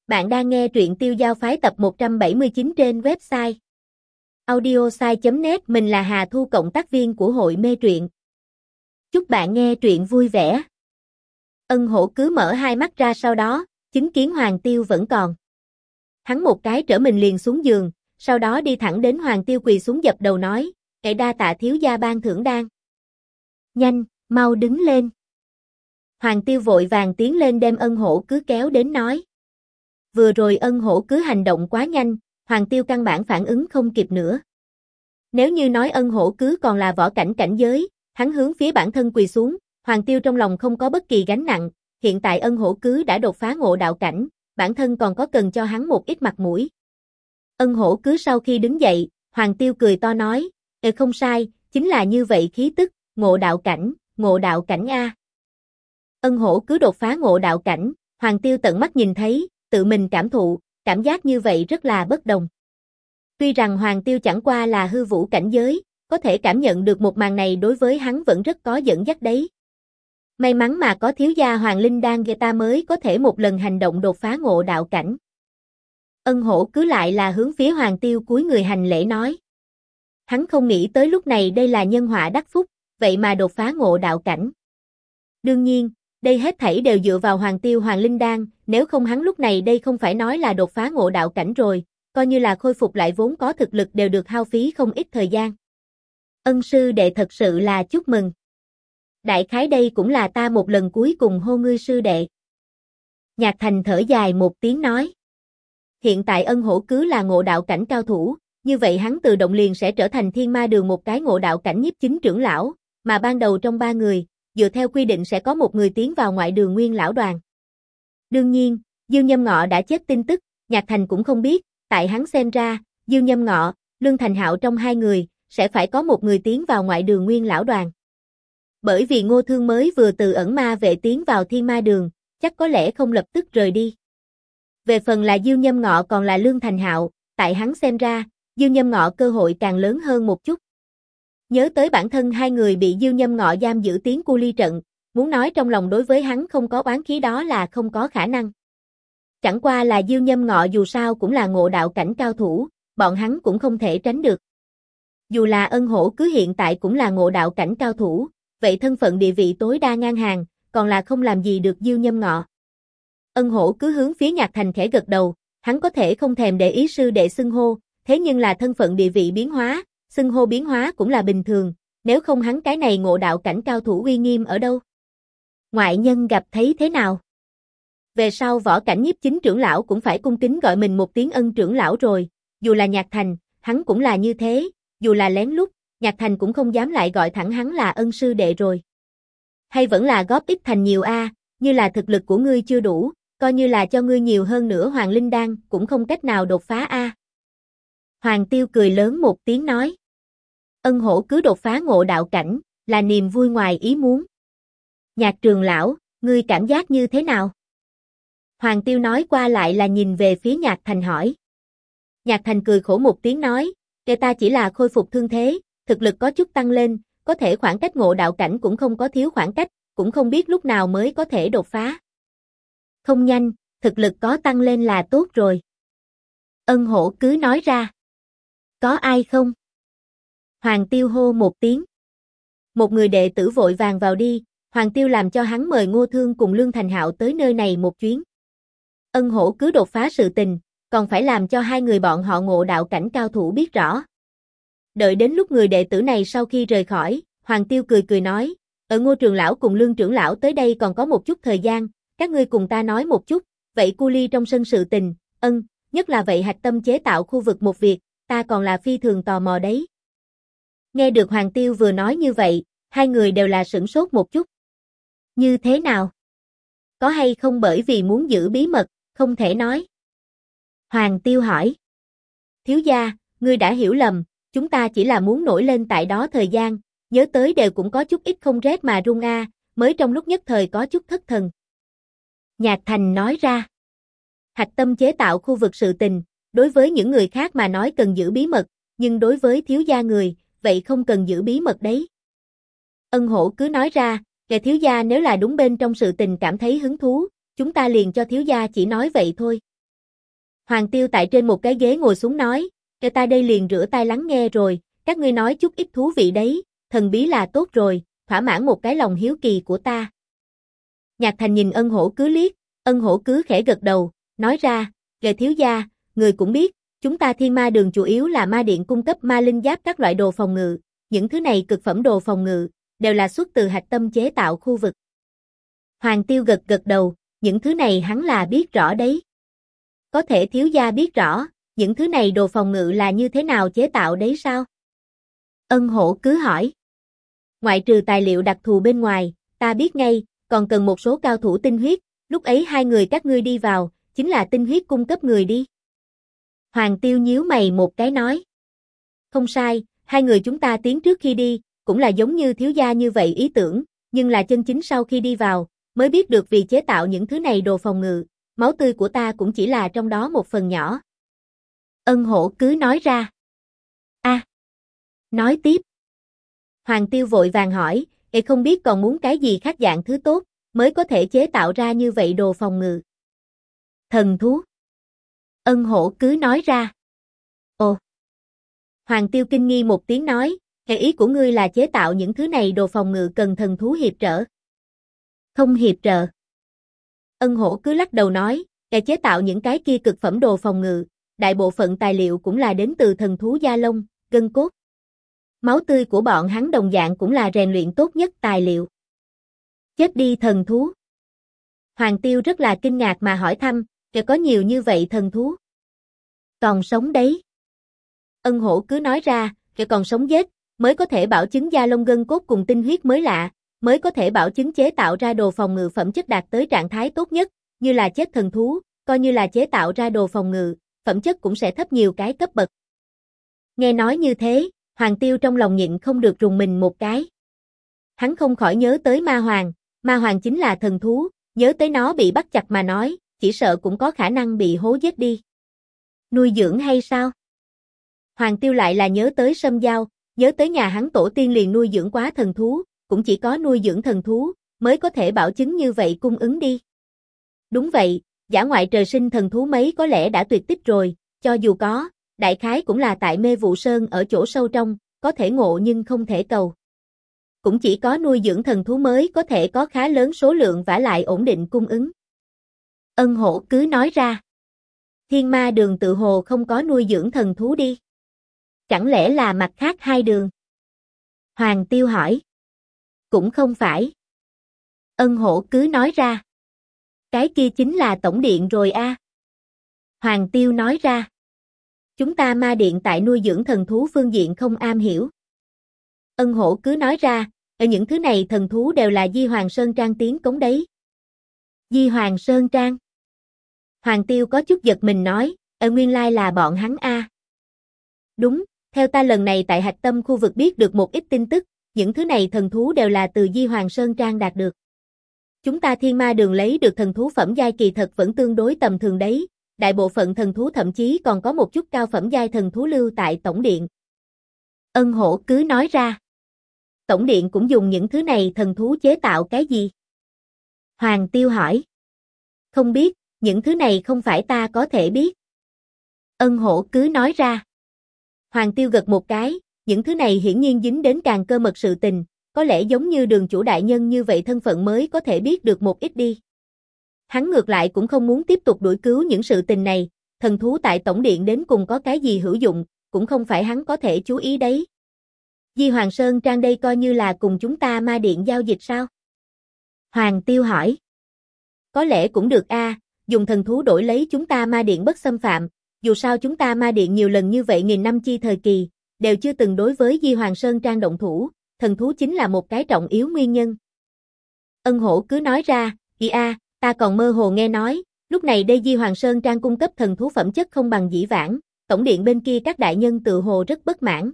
Bạn đang nghe truyện Tiêu Giao Phái tập 179 trên website audiosai.net. Mình là Hà Thu, cộng tác viên của hội mê truyện. Chúc bạn nghe truyện vui vẻ. Ân Hổ cứ mở hai mắt ra, sau đó chứng kiến Hoàng Tiêu vẫn còn. Hắn một cái trở mình liền xuống giường, sau đó đi thẳng đến Hoàng Tiêu quỳ xuống dập đầu nói: "Cậy đa tạ thiếu gia ban thưởng đan. Nhanh, mau đứng lên." Hoàng Tiêu vội vàng tiến lên đem Ân Hổ cứ kéo đến nói: "Vừa rồi Ân Hổ cứ hành động quá nhanh, Hoàng Tiêu căn bản phản ứng không kịp nữa. Nếu như nói Ân Hổ cứ còn là võ cảnh cảnh giới, hắn hướng phía bản thân quỳ xuống, Hoàng Tiêu trong lòng không có bất kỳ gánh nặng, hiện tại Ân Hổ cứ đã đột phá ngộ đạo cảnh, bản thân còn có cần cho hắn một ít mặt mũi." Ân Hổ cứ sau khi đứng dậy, Hoàng Tiêu cười to nói: Không sai, chính là như vậy khí tức, ngộ đạo cảnh a." Ân Hổ cứ đột phá ngộ đạo cảnh, Hoàng Tiêu tận mắt nhìn thấy, tự mình cảm thụ, cảm giác như vậy rất là bất đồng. Tuy rằng Hoàng Tiêu chẳng qua là hư vũ cảnh giới, có thể cảm nhận được một màn này đối với hắn vẫn rất có dẫn dắt đấy. May mắn mà có thiếu gia Hoàng Linh Đan người ta mới có thể một lần hành động đột phá ngộ đạo cảnh. Ân Hổ cứ lại là hướng phía Hoàng Tiêu cúi người hành lễ nói. Hắn không nghĩ tới lúc này đây là nhân họa đắc phúc, vậy mà đột phá ngộ đạo cảnh. Đương nhiên, đây hết thảy đều dựa vào Hoàng Tiêu Hoàng Linh Đan, nếu không hắn lúc này đây không phải nói là đột phá ngộ đạo cảnh rồi, coi như là khôi phục lại vốn có thực lực đều được hao phí không ít thời gian. Ân sư đệ thật sự là chúc mừng. Đại khái đây cũng là ta một lần cuối cùng hô ngươi sư đệ. Nhạc Thành thở dài một tiếng nói. Hiện tại Ân Hổ cứ là ngộ đạo cảnh cao thủ, như vậy hắn tự động liền sẽ trở thành Thiên Ma Đường một cái ngộ đạo cảnh nhiếp chính trưởng lão, mà ban đầu trong ba người, dựa theo quy định sẽ có một người tiến vào ngoại đường nguyên lão đoàn. Đương nhiên, Diêu Nhâm Ngọ đã chết tin tức, Nhạc Thành cũng không biết, tại hắn xem ra, Diêu Nhâm Ngọ, Lương Thành Hạo trong hai người, sẽ phải có một người tiến vào ngoại đường nguyên lão đoàn. Bởi vì Ngô Thương mới vừa từ ẩn ma vệ tiến vào Thiên Ma Đường, chắc có lẽ không lập tức rời đi. Về phần là Diêu Nhâm Ngọ còn là Lương Thành Hạo, tại hắn xem ra, Diêu Nhâm Ngọ cơ hội càng lớn hơn một chút. Nhớ tới bản thân hai người bị Diêu Nhâm Ngọ giam giữ tiến cu ly trận, muốn nói trong lòng đối với hắn không có oán khí đó là không có khả năng. Chẳng qua là Diêu Nhâm Ngọ dù sao cũng là ngộ đạo cảnh cao thủ, bọn hắn cũng không thể tránh được. Dù là Ân Hổ cứ hiện tại cũng là ngộ đạo cảnh cao thủ, vậy thân phận địa vị tối đa ngang hàng, còn là không làm gì được Diêu Nhâm Ngọ. Ân Hổ cứ hướng phía Nhạc Thành khẽ gật đầu, hắn có thể không thèm để ý sư đệ xưng hô, thế nhưng là thân phận địa vị biến hóa, xưng hô biến hóa cũng là bình thường, nếu không hắn cái này ngộ đạo cảnh cao thủ uy nghiêm ở đâu? Ngoại nhân gặp thấy thế nào? Về sau võ cảnh nhiếp chính trưởng lão cũng phải cung kính gọi mình một tiếng Ân trưởng lão rồi, dù là Nhạc Thành, hắn cũng là như thế, dù là lén lút, Nhạc Thành cũng không dám lại gọi thẳng hắn là Ân sư đệ rồi. Hay vẫn là góp ít thành nhiều a, như là thực lực của ngươi chưa đủ, coi như là cho ngươi nhiều hơn nữa Hoàng Linh Đan, cũng không cách nào đột phá a. Hoàng Tiêu cười lớn một tiếng nói. Ân Hổ cứ đột phá ngộ đạo cảnh, là niềm vui ngoài ý muốn. Nhạc trường lão, ngươi cảm giác như thế nào? Hoàng Tiêu nói qua lại là nhìn về phía Nhạc Thành hỏi. Nhạc Thành cười khổ một tiếng nói, kể ta chỉ là khôi phục thương thế, thực lực có chút tăng lên, có thể khoảng cách ngộ đạo cảnh cũng không có thiếu khoảng cách, cũng không biết lúc nào mới có thể đột phá. Không nhanh, thực lực có tăng lên là tốt rồi. Ân Hổ cứ nói ra. Có ai không? Hoàng Tiêu hô một tiếng. Một người đệ tử vội vàng vào đi, Hoàng Tiêu làm cho hắn mời Ngô Thương cùng Lương Thành Hạo tới nơi này một chuyến. Ân Hổ cứ đột phá sự tình, còn phải làm cho hai người bọn họ ngộ đạo cảnh cao thủ biết rõ. Đợi đến lúc người đệ tử này sau khi rời khỏi, Hoàng Tiêu cười cười nói, ở Ngô trưởng lão cùng Lương trưởng lão tới đây còn có một chút thời gian, các ngươi cùng ta nói một chút, vậy cu ly trong sân sự tình, nhất là vậy hạch tâm chế tạo khu vực một việc, ta còn là phi thường tò mò đấy. Nghe được Hoàng Tiêu vừa nói như vậy, hai người đều là sửng sốt một chút. Như thế nào? Có hay không bởi vì muốn giữ bí mật, không thể nói? Hoàng Tiêu hỏi. Thiếu gia, ngươi đã hiểu lầm, chúng ta chỉ là muốn nổi lên tại đó thời gian, nhớ tới đều cũng có chút ít không rét mà run a, mới trong lúc nhất thời có chút thất thần. Nhạc Thành nói ra. Hạch tâm chế tạo khu vực sự tình, đối với những người khác mà nói cần giữ bí mật, nhưng đối với thiếu gia người, vậy không cần giữ bí mật đấy. Ân Hổ cứ nói ra, kẻ thiếu gia nếu là đúng bên trong sự tình cảm thấy hứng thú, chúng ta liền cho thiếu gia chỉ nói vậy thôi. Hoàng Tiêu tại trên một cái ghế ngồi xuống nói, "Cho ta đây liền rửa tai lắng nghe rồi, các ngươi nói chút ít thú vị đấy, thần bí là tốt rồi, thỏa mãn một cái lòng hiếu kỳ của ta." Nhạc Thành nhìn Ân Hổ Cứ liếc, Ân Hổ Cứ khẽ gật đầu, nói ra, "Lệ thiếu gia, người cũng biết, chúng ta Thiên Ma Đường chủ yếu là ma điện cung cấp ma linh giáp các loại đồ phòng ngự, những thứ này cực phẩm đồ phòng ngự, đều là xuất từ hạch tâm chế tạo khu vực." Hoàng Tiêu gật gật đầu, những thứ này hắn là biết rõ đấy. Có thể thiếu gia biết rõ, những thứ này đồ phòng ngự là như thế nào chế tạo đấy sao? Ân Hổ Cứ hỏi. Ngoại trừ tài liệu đặc thù bên ngoài, ta biết ngay, còn cần một số cao thủ tinh huyết, lúc ấy hai người các ngươi đi vào, chính là tinh huyết cung cấp người đi. Hoàng Tiêu nhíu mày một cái nói. Không sai, hai người chúng ta tiến trước khi đi, cũng là giống như thiếu gia như vậy ý tưởng, nhưng là chân chính sau khi đi vào, mới biết được vì chế tạo những thứ này đồ phòng ngự, máu tươi của ta cũng chỉ là trong đó một phần nhỏ. Ân Hổ Cứ nói ra. Nói tiếp. Hoàng Tiêu vội vàng hỏi, không biết còn muốn cái gì khác dạng thứ tốt, mới có thể chế tạo ra như vậy đồ phòng ngự. Thần thú. Ân Hổ Cứ nói ra. Ồ. Hoàng Tiêu kinh nghi một tiếng nói, ý của ngươi là chế tạo những thứ này đồ phòng ngự cần thần thú hiệp trợ. Không hiệp trợ. Ân Hổ Cứ lắc đầu nói, chế tạo những cái kia cực phẩm đồ phòng ngự, đại bộ phận tài liệu cũng là đến từ thần thú da lông, gân cốt. Máu tươi của bọn hắn đồng dạng cũng là rèn luyện tốt nhất tài liệu. Chết đi thần thú. Hoàng Tiêu rất là kinh ngạc mà hỏi thăm, có nhiều như vậy thần thú. Còn sống đấy. Ân Hổ Cứ nói ra, còn sống giết, mới có thể bảo chứng da lông gân cốt cùng tinh huyết mới lạ, mới có thể bảo chứng chế tạo ra đồ phòng ngự phẩm chất đạt tới trạng thái tốt nhất, như là chết thần thú, coi như là chế tạo ra đồ phòng ngự, phẩm chất cũng sẽ thấp nhiều cái cấp bậc. Nghe nói như thế, Hoàng Tiêu trong lòng nhịn không được rùng mình một cái. Hắn không khỏi nhớ tới ma hoàng chính là thần thú, nhớ tới nó bị bắt chặt mà nói, chỉ sợ cũng có khả năng bị hố giết đi. Nuôi dưỡng hay sao? Hoàng Tiêu lại là nhớ tới Sâm Giao, nhớ tới nhà hắn tổ tiên liền nuôi dưỡng quá thần thú, cũng chỉ có nuôi dưỡng thần thú, mới có thể bảo chứng như vậy cung ứng đi. Đúng vậy, dã ngoại trời sinh thần thú mấy có lẽ đã tuyệt tích rồi, cho dù có, đại khái cũng là tại Mê Vụ Sơn ở chỗ sâu trong, có thể ngộ nhưng không thể cầu. Cũng chỉ có nuôi dưỡng thần thú mới có thể có khá lớn số lượng và lại ổn định cung ứng. Ân Hổ Cứ nói ra. Thiên Ma Đường tự hồ không có nuôi dưỡng thần thú đi. Chẳng lẽ là mặt khác hai đường? Hoàng Tiêu hỏi. Cũng không phải. Ân Hổ Cứ nói ra. Cái kia chính là tổng điện rồi a. Hoàng Tiêu nói ra. Chúng ta ma điện tại nuôi dưỡng thần thú phương diện không am hiểu. Ân Hổ Cứ nói ra, ở những thứ này thần thú đều là Di Hoàng Sơn Trang tiến cống đấy. Di Hoàng Sơn Trang. Hoàng Tiêu có chút giật mình nói, nguyên lai là bọn hắn a. Đúng, theo ta lần này tại hạch tâm khu vực biết được một ít tin tức, những thứ này thần thú đều là từ Di Hoàng Sơn Trang đạt được. Chúng ta Thiên Ma Đường lấy được thần thú phẩm giai kỳ thật vẫn tương đối tầm thường đấy, đại bộ phận thần thú thậm chí còn có một chút cao phẩm giai thần thú lưu tại tổng điện. Ân Hổ Cứ nói ra. Tổng điện cũng dùng những thứ này thần thú chế tạo cái gì? Hoàng Tiêu hỏi. Không biết, những thứ này không phải ta có thể biết. Ân Hổ Cứ nói ra. Hoàng Tiêu gật một cái, những thứ này hiển nhiên dính đến càng cơ mật sự tình, có lẽ giống như Đường chủ đại nhân như vậy thân phận mới có thể biết được một ít đi. Hắn ngược lại cũng không muốn tiếp tục đuổi cứu những sự tình này, thần thú tại tổng điện đến cùng có cái gì hữu dụng, cũng không phải hắn có thể chú ý đấy. Di Hoàng Sơn Trang đây coi như là cùng chúng ta ma điện giao dịch sao? Hoàng Tiêu hỏi. Có lẽ cũng được a, dùng thần thú đổi lấy chúng ta ma điện bất xâm phạm, dù sao chúng ta ma điện nhiều lần như vậy nghìn năm chi thời kỳ, đều chưa từng đối với Di Hoàng Sơn Trang động thủ, thần thú chính là một cái trọng yếu nguyên nhân. Ân Hổ Cứ nói ra, ta còn mơ hồ nghe nói, lúc này đây Di Hoàng Sơn Trang cung cấp thần thú phẩm chất không bằng dĩ vãng, tổng điện bên kia các đại nhân tự hồ rất bất mãn.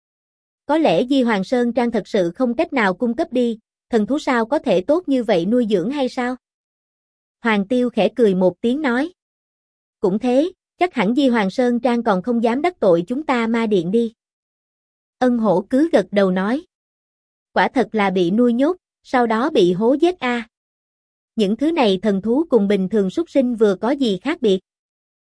Có lẽ Di Hoàng Sơn Trang thật sự không cách nào cung cấp đi, thần thú sao có thể tốt như vậy nuôi dưỡng hay sao? Hoàng Tiêu khẽ cười một tiếng nói. Cũng thế, chắc hẳn Di Hoàng Sơn Trang còn không dám đắc tội chúng ta ma điện đi. Ân Hổ Cứ gật đầu nói. Quả thật là bị nuôi nhốt, sau đó bị hố giết a. Những thứ này thần thú cùng bình thường súc sinh vừa có gì khác biệt?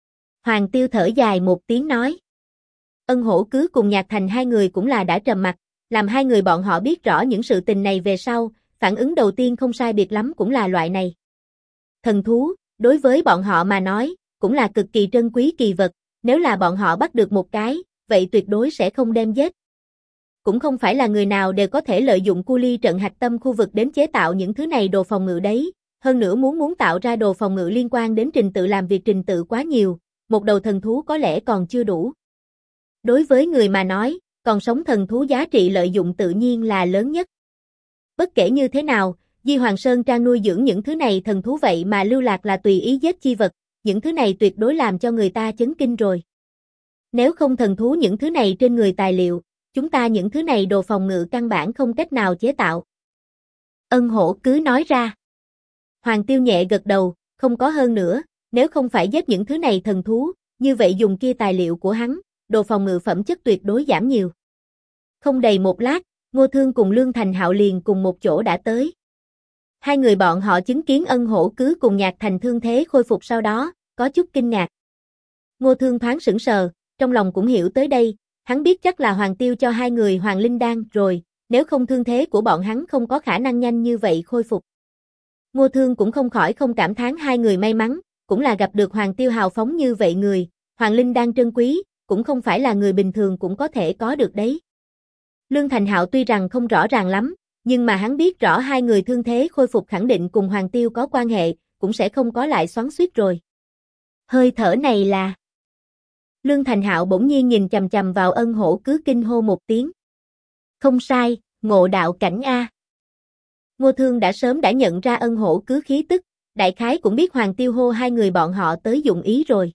Hoàng Tiêu thở dài một tiếng nói. Ân Hổ Cứ cùng Nhạc Thành hai người cũng là đã trầm mặt, làm hai người bọn họ biết rõ những sự tình này về sau, phản ứng đầu tiên không sai biệt lắm cũng là loại này. Thần thú, đối với bọn họ mà nói, cũng là cực kỳ trân quý kỳ vật, nếu là bọn họ bắt được một cái, vậy tuyệt đối sẽ không đem giết. Cũng không phải là người nào đều có thể lợi dụng cu ly trận hạch tâm khu vực đến chế tạo những thứ này đồ phòng ngự đấy, hơn nữa muốn tạo ra đồ phòng ngự liên quan đến trình tự làm việc trình tự quá nhiều, một đầu thần thú có lẽ còn chưa đủ. Đối với người mà nói, còn sống thần thú giá trị lợi dụng tự nhiên là lớn nhất. Bất kể như thế nào, Di Hoàng Sơn Trang nuôi dưỡng những thứ này thần thú vậy mà lưu lạc là tùy ý giết chi vật, những thứ này tuyệt đối làm cho người ta chấn kinh rồi. Nếu không thần thú những thứ này trên người tài liệu, chúng ta những thứ này đồ phòng ngự căn bản không cách nào chế tạo. Ân Hổ cứ nói ra. Hoàng Tiêu nhẹ gật đầu, không có hơn nữa, nếu không phải giết những thứ này thần thú, như vậy dùng kia tài liệu của hắn, đồ phòng ngự phẩm chất tuyệt đối giảm nhiều. Không đầy một lát, Ngô Thương cùng Lương Thành Hạo liền cùng một chỗ đã tới. Hai người bọn họ chứng kiến Ân Hổ Cứ cùng Nhạc Thành thương thế khôi phục sau đó, có chút kinh ngạc. Ngô Thương thoáng sững sờ, trong lòng cũng hiểu tới đây, hắn biết chắc là Hoàng Tiêu cho hai người Hoàng Linh Đan rồi, nếu không thương thế của bọn hắn không có khả năng nhanh như vậy khôi phục. Ngô Thương cũng không khỏi không cảm thán hai người may mắn, cũng là gặp được Hoàng Tiêu hào phóng như vậy người, Hoàng Linh Đan trân quý, cũng không phải là người bình thường cũng có thể có được đấy. Lương Thành Hạo tuy rằng không rõ ràng lắm, nhưng mà hắn biết rõ hai người thương thế khôi phục khẳng định cùng Hoàng Tiêu có quan hệ, cũng sẽ không có lại xoắn xuýt rồi. Hơi thở này là... Lương Thành Hạo bỗng nhiên nhìn chằm chằm vào Ân Hổ Cứ kinh hô một tiếng. Không sai, ngộ đạo cảnh A. Ngô Thương đã sớm đã nhận ra Ân Hổ Cứ khí tức, đại khái cũng biết Hoàng Tiêu hô hai người bọn họ tới dụng ý rồi.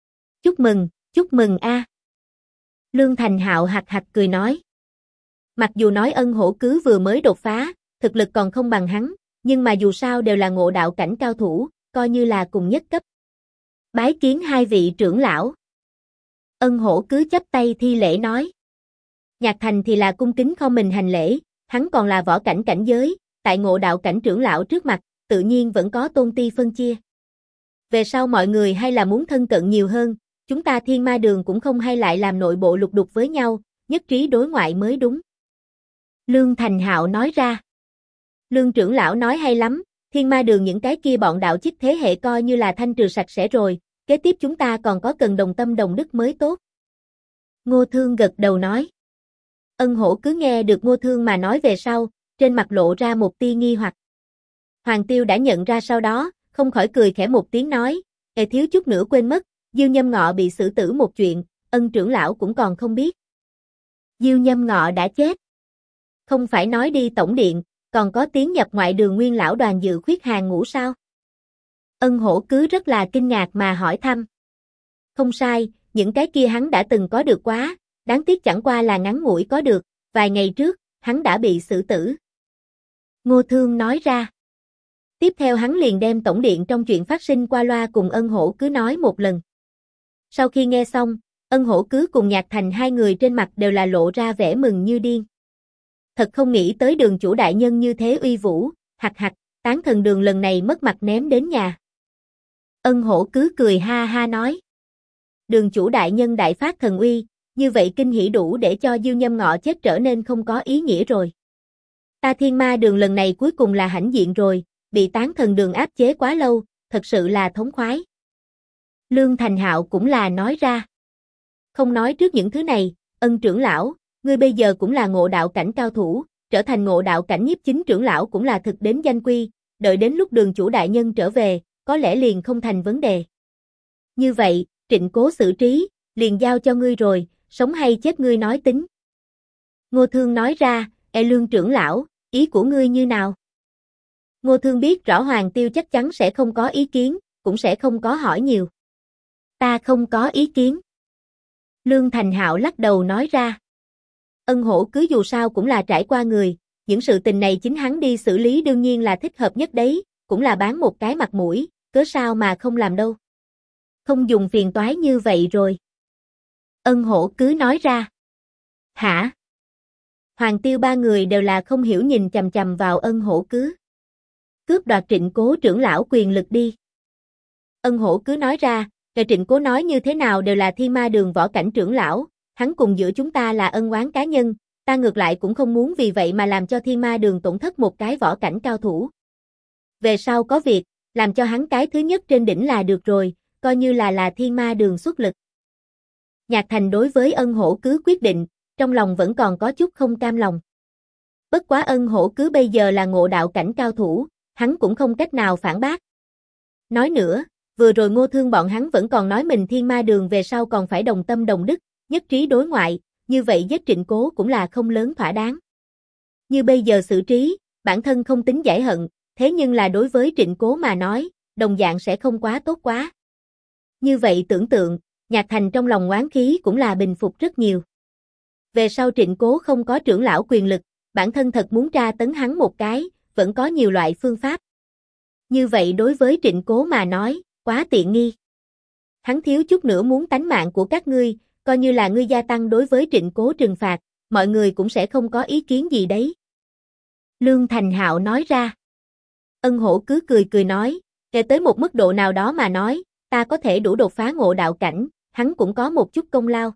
Chúc mừng A. Lương Thành Hạo hạc hạc cười nói. Mặc dù nói Ân Hổ Cứ vừa mới đột phá, thực lực còn không bằng hắn, nhưng mà dù sao đều là ngộ đạo cảnh cao thủ, coi như là cùng nhất cấp. Bái kiến hai vị trưởng lão. Ân Hổ Cứ chắp tay thi lễ nói. Nhạc Thành thì là cung kính không mình hành lễ, hắn còn là võ cảnh cảnh giới, tại ngộ đạo cảnh trưởng lão trước mặt, tự nhiên vẫn có tôn ti phân chia. Về sau mọi người hay là muốn thân cận nhiều hơn, chúng ta Thiên Ma Đường cũng không hay lại làm nội bộ lục đục với nhau, nhất trí đối ngoại mới đúng. Lương Thành Hạo nói ra. Lương trưởng lão nói hay lắm, Thiên Ma Đường những cái kia bọn đạo chích thế hệ coi như là thanh trừ sạch sẽ rồi, kế tiếp chúng ta còn có cần đồng tâm đồng đức mới tốt. Ngô Thương gật đầu nói. Ân Hổ cứ nghe được Ngô Thương mà nói về sau, trên mặt lộ ra một tia nghi hoặc. Hoàng Tiêu đã nhận ra sau đó, không khỏi cười khẽ một tiếng nói, thiếu chút nữa quên mất, Diêu Nhâm Ngọ bị xử tử một chuyện, Ân trưởng lão cũng còn không biết. Diêu Nhâm Ngọ đã chết. Không phải nói đi tổng điện, còn có tiến nhập ngoại đường Nguyên lão đoàn dự khuyết hàng ngũ sao? Ân Hổ cứ rất là kinh ngạc mà hỏi thăm. Không sai, những cái kia hắn đã từng có được quá, đáng tiếc chẳng qua là ngắn ngủi có được, vài ngày trước, hắn đã bị xử tử. Ngô Thương nói ra. Tiếp theo hắn liền đem tổng điện trong chuyện phát sinh qua loa cùng Ân Hổ cứ nói một lần. Sau khi nghe xong, Ân Hổ cứ cùng Nhạc Thành hai người trên mặt đều là lộ ra vẻ mừng như điên. Thật không nghĩ tới đường chủ đại nhân như thế uy vũ, hạc hạc, Tán Thần Đường lần này mất mặt ném đến nhà. Ân Hổ cứ cười ha ha nói. Đường chủ đại nhân đại phát thần uy, như vậy kinh hỉ đủ để cho Diêu Nhâm Ngọ chết trở nên không có ý nghĩa rồi. Ta Thiên Ma Đường lần này cuối cùng là hãnh diện rồi, bị Tán Thần Đường áp chế quá lâu, thật sự là thống khoái. Lương Thành Hạo cũng là nói ra. Không nói trước những thứ này, Ân trưởng lão, ngươi bây giờ cũng là ngộ đạo cảnh cao thủ, trở thành ngộ đạo cảnh nhiếp chính trưởng lão cũng là thực đến danh quy, đợi đến lúc đường chủ đại nhân trở về, có lẽ liền không thành vấn đề. Như vậy, Trịnh Cố xử trí, liền giao cho ngươi rồi, sống hay chết ngươi nói tính. Ngô Thương nói ra, Lương trưởng lão, ý của ngươi như nào? Ngô Thương biết rõ Hoàng Tiêu chắc chắn sẽ không có ý kiến, cũng sẽ không có hỏi nhiều. Ta không có ý kiến. Lương Thành Hạo lắc đầu nói ra. Ân Hổ cứ dù sao cũng là trải qua người, những sự tình này chính hắn đi xử lý đương nhiên là thích hợp nhất đấy, cũng là bán một cái mặt mũi, cớ sao mà không làm đâu. Không dùng phiền toái như vậy rồi. Ân Hổ cứ nói ra. Hả? Hoàng Tiêu ba người đều là không hiểu nhìn chằm chằm vào Ân Hổ cứ. Cướp đoạt Trịnh Cố trưởng lão quyền lực đi. Ân Hổ cứ nói ra, Kệ Trịnh Cố nói như thế nào đều là Thiên Ma Đường võ cảnh trưởng lão, hắn cùng giữa chúng ta là ân oán cá nhân, ta ngược lại cũng không muốn vì vậy mà làm cho Thiên Ma Đường tổn thất một cái võ cảnh cao thủ. Về sau có việc, làm cho hắn cái thứ nhất trên đỉnh là được rồi, coi như là Thiên Ma Đường xuất lực. Nhạc Thành đối với Ân Hổ Cứ quyết định, trong lòng vẫn còn có chút không cam lòng. Bất quá Ân Hổ Cứ bây giờ là ngộ đạo cảnh cao thủ, hắn cũng không cách nào phản bác. Nói nữa, vừa rồi Ngô Thương bọn hắn vẫn còn nói mình Thiên Ma Đường về sau còn phải đồng tâm đồng đức, nhất trí đối ngoại, như vậy giết Trịnh Cố cũng là không lớn thỏa đáng. Như bây giờ xử trí, bản thân không tính giải hận, thế nhưng là đối với Trịnh Cố mà nói, đồng dạng sẽ không quá tốt quá. Như vậy tưởng tượng, Nhạc Thành trong lòng oán khí cũng là bình phục rất nhiều. Về sau Trịnh Cố không có trưởng lão quyền lực, bản thân thật muốn tra tấn hắn một cái, vẫn có nhiều loại phương pháp. Như vậy đối với Trịnh Cố mà nói, quá tiện nghi. Hắn thiếu chút nữa muốn tánh mạng của các ngươi, coi như là ngươi gia tăng đối với Trịnh Cố trừng phạt, mọi người cũng sẽ không có ý kiến gì đấy. Lương Thành Hạo nói ra. Ân Hổ cứ cười cười nói, kể tới một mức độ nào đó mà nói, ta có thể đủ đột phá ngộ đạo cảnh, hắn cũng có một chút công lao.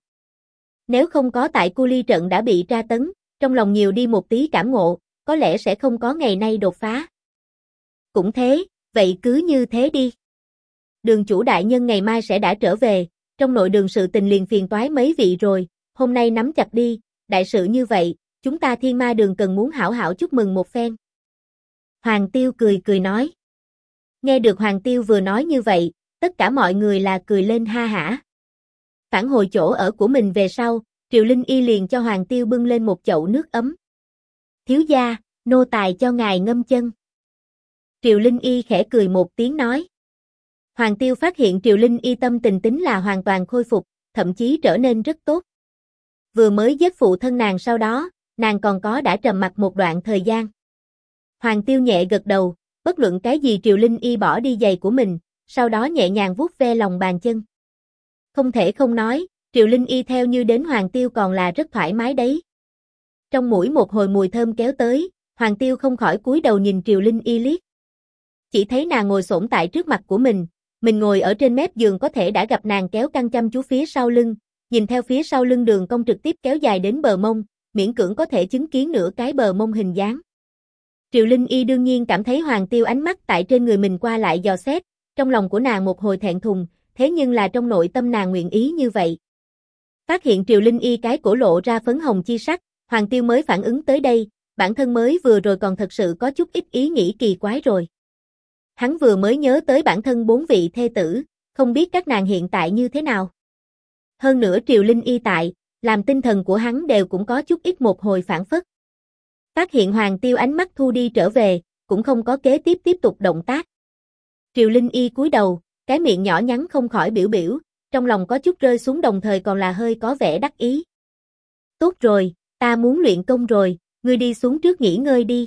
Nếu không có tại Cu Ly trận đã bị tra tấn, trong lòng nhiều đi một tí cảm ngộ, có lẽ sẽ không có ngày nay đột phá. Cũng thế, vậy cứ như thế đi. Đường chủ đại nhân ngày mai sẽ đã trở về, trong nội đường sự tình liền phiền toái mấy vị rồi, hôm nay nắm chặt đi, đại sự như vậy, chúng ta Thiên Ma Đường cần muốn hảo hảo chúc mừng một phen. Hoàng Tiêu cười cười nói. Nghe được Hoàng Tiêu vừa nói như vậy, tất cả mọi người là cười lên ha hả. Phản hồi chỗ ở của mình về sau, Triều Linh Y liền cho Hoàng Tiêu bưng lên một chậu nước ấm. Thiếu gia, nô tài cho ngài ngâm chân. Triều Linh Y khẽ cười một tiếng nói. Hoàng Tiêu phát hiện Triều Linh Y tâm tình tính là hoàn toàn khôi phục, thậm chí trở nên rất tốt. Vừa mới giết phụ thân nàng sau đó, nàng còn có đã trầm mặc một đoạn thời gian. Hoàng Tiêu nhẹ gật đầu, bất luận cái gì Triều Linh Y bỏ đi giày của mình, sau đó nhẹ nhàng vuốt ve lòng bàn chân. Không thể không nói, Triều Linh Y theo như đến Hoàng Tiêu còn là rất thoải mái đấy. Trong mũi một hồi mùi thơm kéo tới, Hoàng Tiêu không khỏi cúi đầu nhìn Triều Linh Y liếc. Chỉ thấy nàng ngồi xổm tại trước mặt của mình ngồi ở trên mép giường có thể đã gặp nàng kéo căng chăm chú phía sau lưng, nhìn theo phía sau lưng đường cong trực tiếp kéo dài đến bờ mông, miễn cưỡng có thể chứng kiến nửa cái bờ mông hình dáng. Triều Linh Y đương nhiên cảm thấy Hoàng Tiêu ánh mắt tại trên người mình qua lại dò xét, trong lòng của nàng một hồi thẹn thùng, thế nhưng là trong nội tâm nàng nguyện ý như vậy. Phát hiện Triều Linh Y cái cổ lộ ra phấn hồng chi sắc, Hoàng Tiêu mới phản ứng tới đây, bản thân mới vừa rồi còn thật sự có chút ít ý nghĩ kỳ quái rồi. Hắn vừa mới nhớ tới bản thân 4 vị thê tử, không biết các nàng hiện tại như thế nào. Hơn nữa Triều Linh Y tại, làm tinh thần của hắn đều cũng có chút ít một hồi phản phất. Phát hiện Hoàng Tiêu ánh mắt thu đi trở về, cũng không có kế tiếp tục động tác. Triều Linh Y cúi đầu, cái miệng nhỏ nhắn không khỏi biểu biểu, trong lòng có chút rơi xuống đồng thời còn là hơi có vẻ đắc ý. Tốt rồi, ta muốn luyện công rồi, ngươi đi xuống trước nghỉ ngơi đi.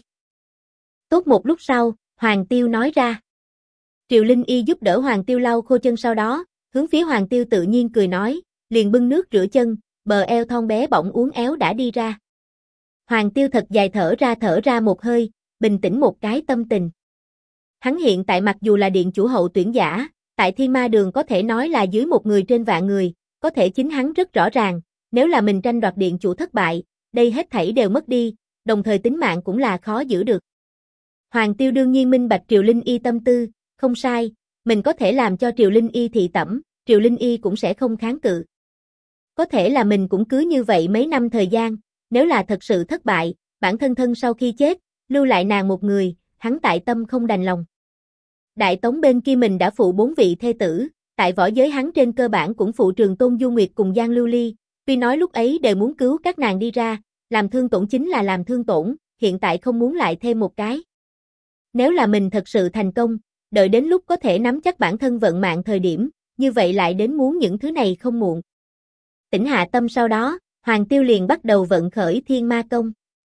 Tốt một lúc sau, Hoàng Tiêu nói ra. Triều Linh Y giúp đỡ Hoàng Tiêu lau khô chân sau đó, hướng phía Hoàng Tiêu tự nhiên cười nói, liền bưng nước rửa chân, bờ eo thon bé bỗng uốn éo đã đi ra. Hoàng Tiêu thật dài thở ra một hơi, bình tĩnh một cái tâm tình. Hắn hiện tại mặc dù là điện chủ hậu tuyển giả, tại Thiên Ma Đường có thể nói là dưới một người trên vạn người, có thể chính hắn rất rõ ràng, nếu là mình tranh đoạt điện chủ thất bại, đây hết thảy đều mất đi, đồng thời tính mạng cũng là khó giữ được. Hoàng Tiêu đương nhiên minh bạch Triều Linh Y tâm tư, không sai, mình có thể làm cho Triều Linh Y thị tẩm, Triều Linh Y cũng sẽ không kháng cự. Có thể là mình cũng cứ như vậy mấy năm thời gian, nếu là thật sự thất bại, bản thân sau khi chết, lưu lại nàng một người, hắn tại tâm không đành lòng. Đại Tống bên kia mình đã phụ 4 vị thê tử, tại võ giới hắn trên cơ bản cũng phụ Trường Tôn Du Nguyệt cùng Giang Lưu Ly, tuy nói lúc ấy đều muốn cứu các nàng đi ra, làm thương tổn chính là làm thương tổn, hiện tại không muốn lại thêm một cái. Nếu là mình thật sự thành công, đợi đến lúc có thể nắm chắc bản thân vận mạng thời điểm, như vậy lại đến muốn những thứ này không muộn. Tỉnh hạ tâm sau đó, Hoàng Tiêu liền bắt đầu vận khởi Thiên Ma Công.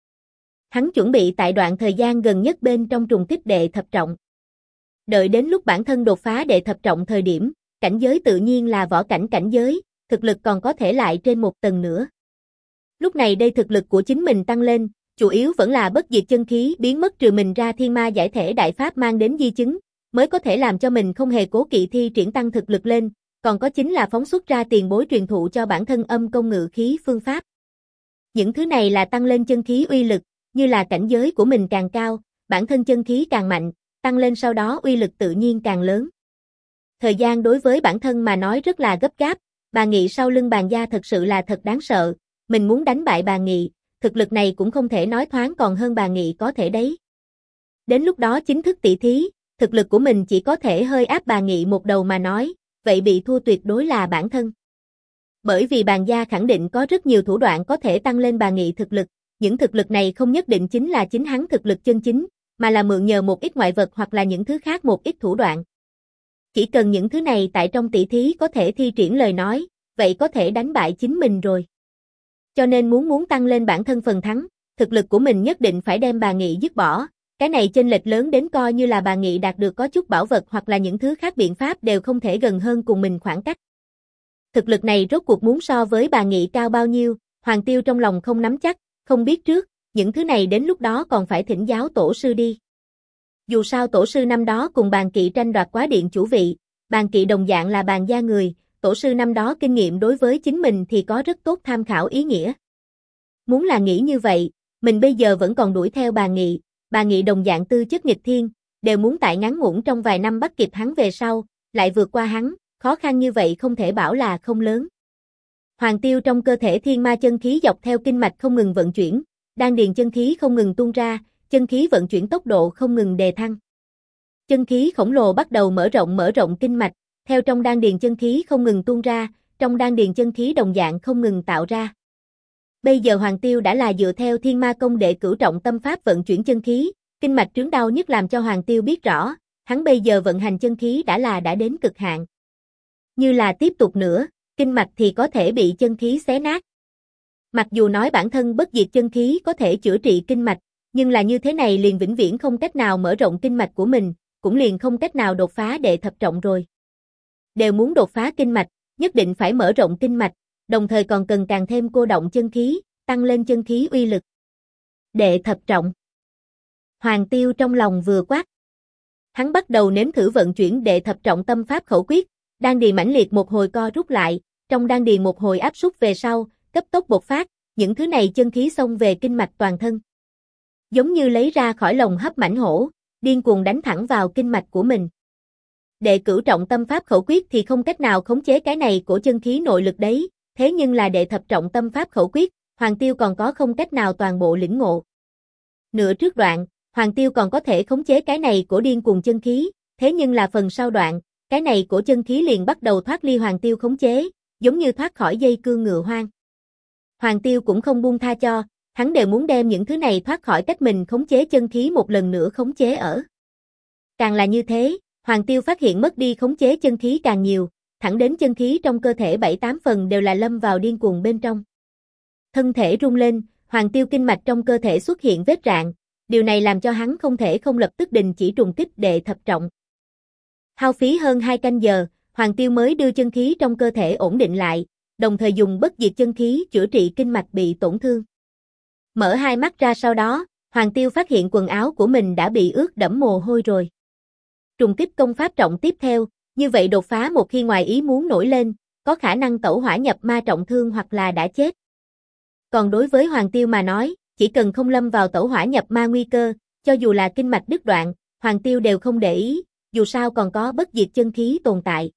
Hắn chuẩn bị tại đoạn thời gian gần nhất bên trong trùng kích đệ thập trọng. Đợi đến lúc bản thân đột phá đệ thập trọng thời điểm, cảnh giới tự nhiên là võ cảnh cảnh giới, thực lực còn có thể lại trên một tầng nữa. Lúc này đây thực lực của chính mình tăng lên, chủ yếu vẫn là bất diệt chân khí biến mất trừ mình ra thiên ma giải thể đại pháp mang đến di chứng, mới có thể làm cho mình không hề cố kỵ thi triển tăng thực lực lên, còn có chính là phóng xuất ra tiền bối truyền thụ cho bản thân âm công ngự khí phương pháp. Những thứ này là tăng lên chân khí uy lực, như là cảnh giới của mình càng cao, bản thân chân khí càng mạnh, tăng lên sau đó uy lực tự nhiên càng lớn. Thời gian đối với bản thân mà nói rất là gấp gáp, Bà Nghị sau lưng Bàn gia thật sự là thật đáng sợ, mình muốn đánh bại Bà Nghị, thực lực này cũng không thể nói thoáng còn hơn Bà Nghị có thể đấy. Đến lúc đó chính thức tỷ thí, thực lực của mình chỉ có thể hơi áp Bà Nghị một đầu mà nói, vậy bị thua tuyệt đối là bản thân. Bởi vì Bàn gia khẳng định có rất nhiều thủ đoạn có thể tăng lên Bà Nghị thực lực, những thực lực này không nhất định chính là chính hắn thực lực chân chính, mà là mượn nhờ một ít ngoại vật hoặc là những thứ khác một ít thủ đoạn. Chỉ cần những thứ này tại trong tỷ thí có thể thi triển lời nói, vậy có thể đánh bại chính mình rồi. Cho nên muốn tăng lên bản thân phần thắng, thực lực của mình nhất định phải đem Bà Nghị dứt bỏ, cái này chênh lệch lớn đến coi như là Bà Nghị đạt được có chút bảo vật hoặc là những thứ khác biện pháp đều không thể gần hơn cùng mình khoảng cách. Thực lực này rốt cuộc muốn so với Bà Nghị cao bao nhiêu, Hoàng Tiêu trong lòng không nắm chắc, không biết trước, những thứ này đến lúc đó còn phải thỉnh giáo tổ sư đi. Dù sao tổ sư năm đó cùng Bàn Kỵ tranh đoạt quá điện chủ vị, Bàn Kỵ đồng dạng là Bàn gia người, tổ sư năm đó kinh nghiệm đối với chính mình thì có rất tốt tham khảo ý nghĩa. Muốn là nghĩ như vậy, mình bây giờ vẫn còn đuổi theo Bàn Nghị đồng dạng tư chất nghịch thiên, đều muốn tại ngắn ngủn trong vài năm bắt kịp hắn về sau, lại vượt qua hắn, khó khăn như vậy không thể bảo là không lớn. Hoàng Tiêu trong cơ thể thiên ma chân khí dọc theo kinh mạch không ngừng vận chuyển, đan điền chân khí không ngừng tuôn ra, chân khí vận chuyển tốc độ không ngừng đề thăng. Chân khí khổng lồ bắt đầu mở rộng kinh mạch, theo trong đan điền chân khí không ngừng tuôn ra, trong đan điền chân khí đồng dạng không ngừng tạo ra. Bây giờ Hoàng Tiêu đã là dựa theo Thiên Ma Công đệ cửu trọng tâm pháp vận chuyển chân khí, kinh mạch trướng đau nhất làm cho Hoàng Tiêu biết rõ, hắn bây giờ vận hành chân khí đã đến cực hạn. Như là tiếp tục nữa, kinh mạch thì có thể bị chân khí xé nát. Mặc dù nói bản thân bất diệt chân khí có thể chữa trị kinh mạch, nhưng là như thế này liền vĩnh viễn không cách nào mở rộng kinh mạch của mình, cũng liền không cách nào đột phá đệ thập trọng rồi. Đều muốn đột phá kinh mạch, nhất định phải mở rộng kinh mạch, đồng thời còn cần càng thêm cô động chân khí, tăng lên chân khí uy lực. Đệ thập trọng. Hoàng Tiêu trong lòng vừa quát. Hắn bắt đầu nếm thử vận chuyển đệ thập trọng tâm pháp khẩu quyết, đan điền mãnh liệt một hồi co rút lại, trong đan điền một hồi áp sút về sau, cấp tốc bộc phát, những thứ này chân khí xông về kinh mạch toàn thân. Giống như lấy ra khỏi lồng hấp mãnh hổ, điên cuồng đánh thẳng vào kinh mạch của mình. Đệ cửu trọng tâm pháp khẩu quyết thì không cách nào khống chế cái này của chân khí nội lực đấy, thế nhưng là đệ thập trọng tâm pháp khẩu quyết, Hoàng Tiêu còn có không cách nào toàn bộ lĩnh ngộ. Nửa trước đoạn, Hoàng Tiêu còn có thể khống chế cái này của điên cuồng chân khí, thế nhưng là phần sau đoạn, cái này của chân khí liền bắt đầu thoát ly Hoàng Tiêu khống chế, giống như thoát khỏi dây cương ngựa hoang. Hoàng Tiêu cũng không buông tha cho, hắn đều muốn đem những thứ này thoát khỏi cách mình khống chế chân khí một lần nữa khống chế ở. Càng là như thế, Hoàng Tiêu phát hiện mất đi khống chế chân khí càng nhiều, thẳng đến chân khí trong cơ thể 7-8 phần đều là lâm vào điên cuồng bên trong. Thân thể rung lên, Hoàng Tiêu kinh mạch trong cơ thể xuất hiện vết rạn, điều này làm cho hắn không thể không lập tức đình chỉ trùng kích đệ thập trọng. Hao phí hơn 2 canh giờ, Hoàng Tiêu mới đưa chân khí trong cơ thể ổn định lại, đồng thời dùng bất diệt chân khí chữa trị kinh mạch bị tổn thương. Mở hai mắt ra sau đó, Hoàng Tiêu phát hiện quần áo của mình đã bị ướt đẫm mồ hôi rồi. Trùng kích công pháp trọng tiếp theo, như vậy đột phá một khi ngoài ý muốn nổi lên, có khả năng tẩu hỏa nhập ma trọng thương hoặc là đã chết. Còn đối với Hoàng Tiêu mà nói, chỉ cần không lâm vào tẩu hỏa nhập ma nguy cơ, cho dù là kinh mạch đứt đoạn, Hoàng Tiêu đều không để ý, dù sao còn có bất diệt chân khí tồn tại.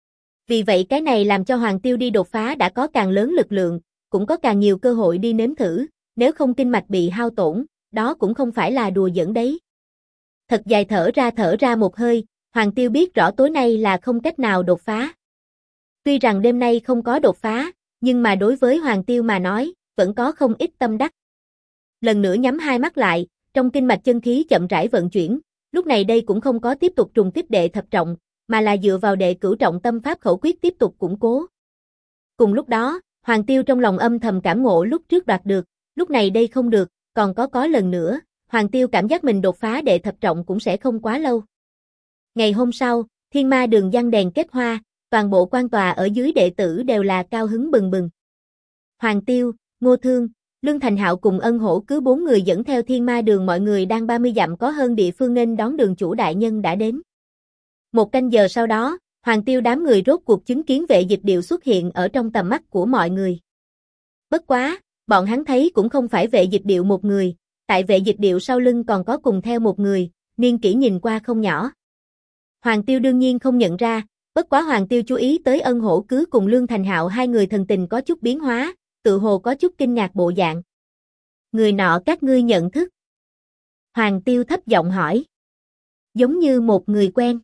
Vì vậy cái này làm cho Hoàng Tiêu đi đột phá đã có càng lớn lực lượng, cũng có càng nhiều cơ hội đi nếm thử, nếu không kinh mạch bị hao tổn, đó cũng không phải là đùa giỡn đấy. Thật dài thở ra một hơi, Hoàng Tiêu biết rõ tối nay là không cách nào đột phá. Tuy rằng đêm nay không có đột phá, nhưng mà đối với Hoàng Tiêu mà nói, vẫn có không ít tâm đắc. Lần nữa nhắm hai mắt lại, trong kinh mạch chân khí chậm rãi vận chuyển, lúc này đây cũng không có tiếp tục trùng kích đệ thập trọng, mà là dựa vào đệ cửu trọng tâm pháp khẩu quyết tiếp tục củng cố. Cùng lúc đó, Hoàng Tiêu trong lòng âm thầm cảm ngộ lúc trước đoạt được, lúc này đây không được, còn có lần nữa, Hoàng Tiêu cảm giác mình đột phá đệ thập trọng cũng sẽ không quá lâu. Ngày hôm sau, Thiên Ma Đường giăng đèn kết hoa, toàn bộ quan tòa ở dưới đệ tử đều là cao hứng bừng bừng. Hoàng Tiêu, Ngô Thương, Lương Thành Hạo cùng Ân Hổ cứ 4 người dẫn theo Thiên Ma Đường, mọi người đang 30 dặm có hơn địa phương nghênh đón đường chủ đại nhân đã đến. Một canh giờ sau đó, Hoàng Tiêu đám người rốt cuộc chứng kiến Vệ Dịch Điệu xuất hiện ở trong tầm mắt của mọi người. Bất quá, bọn hắn thấy cũng không phải Vệ Dịch Điệu một người, tại Vệ Dịch Điệu sau lưng còn có cùng theo một người, niên kỷ nhìn qua không nhỏ. Hoàng Tiêu đương nhiên không nhận ra, bất quá Hoàng Tiêu chú ý tới Ân Hổ Cứ cùng Lương Thành Hạo hai người thần tình có chút biến hóa, tự hồ có chút kinh ngạc bộ dạng. Người nọ các ngươi nhận thức? Hoàng Tiêu thấp giọng hỏi. Giống như một người quen.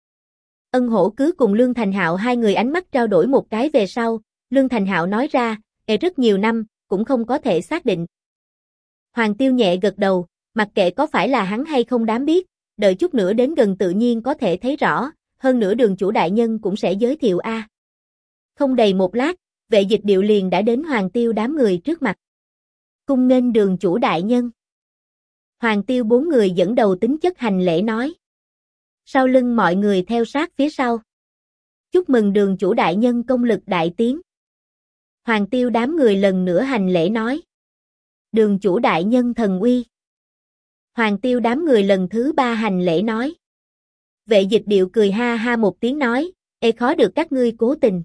Ân Hổ Cứ cùng Lương Thành Hạo hai người ánh mắt trao đổi một cái về sau, Lương Thành Hạo nói ra, rất nhiều năm, cũng không có thể xác định. Hoàng Tiêu nhẹ gật đầu, mặc kệ có phải là hắn hay không dám biết, đợi chút nữa đến gần tự nhiên có thể thấy rõ, hơn nữa Đường chủ đại nhân cũng sẽ giới thiệu a. Không đầy một lát, Vệ Dịch Điệu liền đã đến Hoàng Tiêu đám người trước mặt. Cung nghênh Đường chủ đại nhân. Hoàng Tiêu bốn người dẫn đầu tính chất hành lễ nói. Sau lưng mọi người theo sát phía sau. Chúc mừng Đường chủ đại nhân công lực đại tiến. Hoàng Tiêu đám người lần nữa hành lễ nói. Đường chủ đại nhân thần uy. Hoàng Tiêu đám người lần thứ ba hành lễ nói. Vệ Dịch Điệu cười ha ha một tiếng nói, khó được các ngươi cố tình.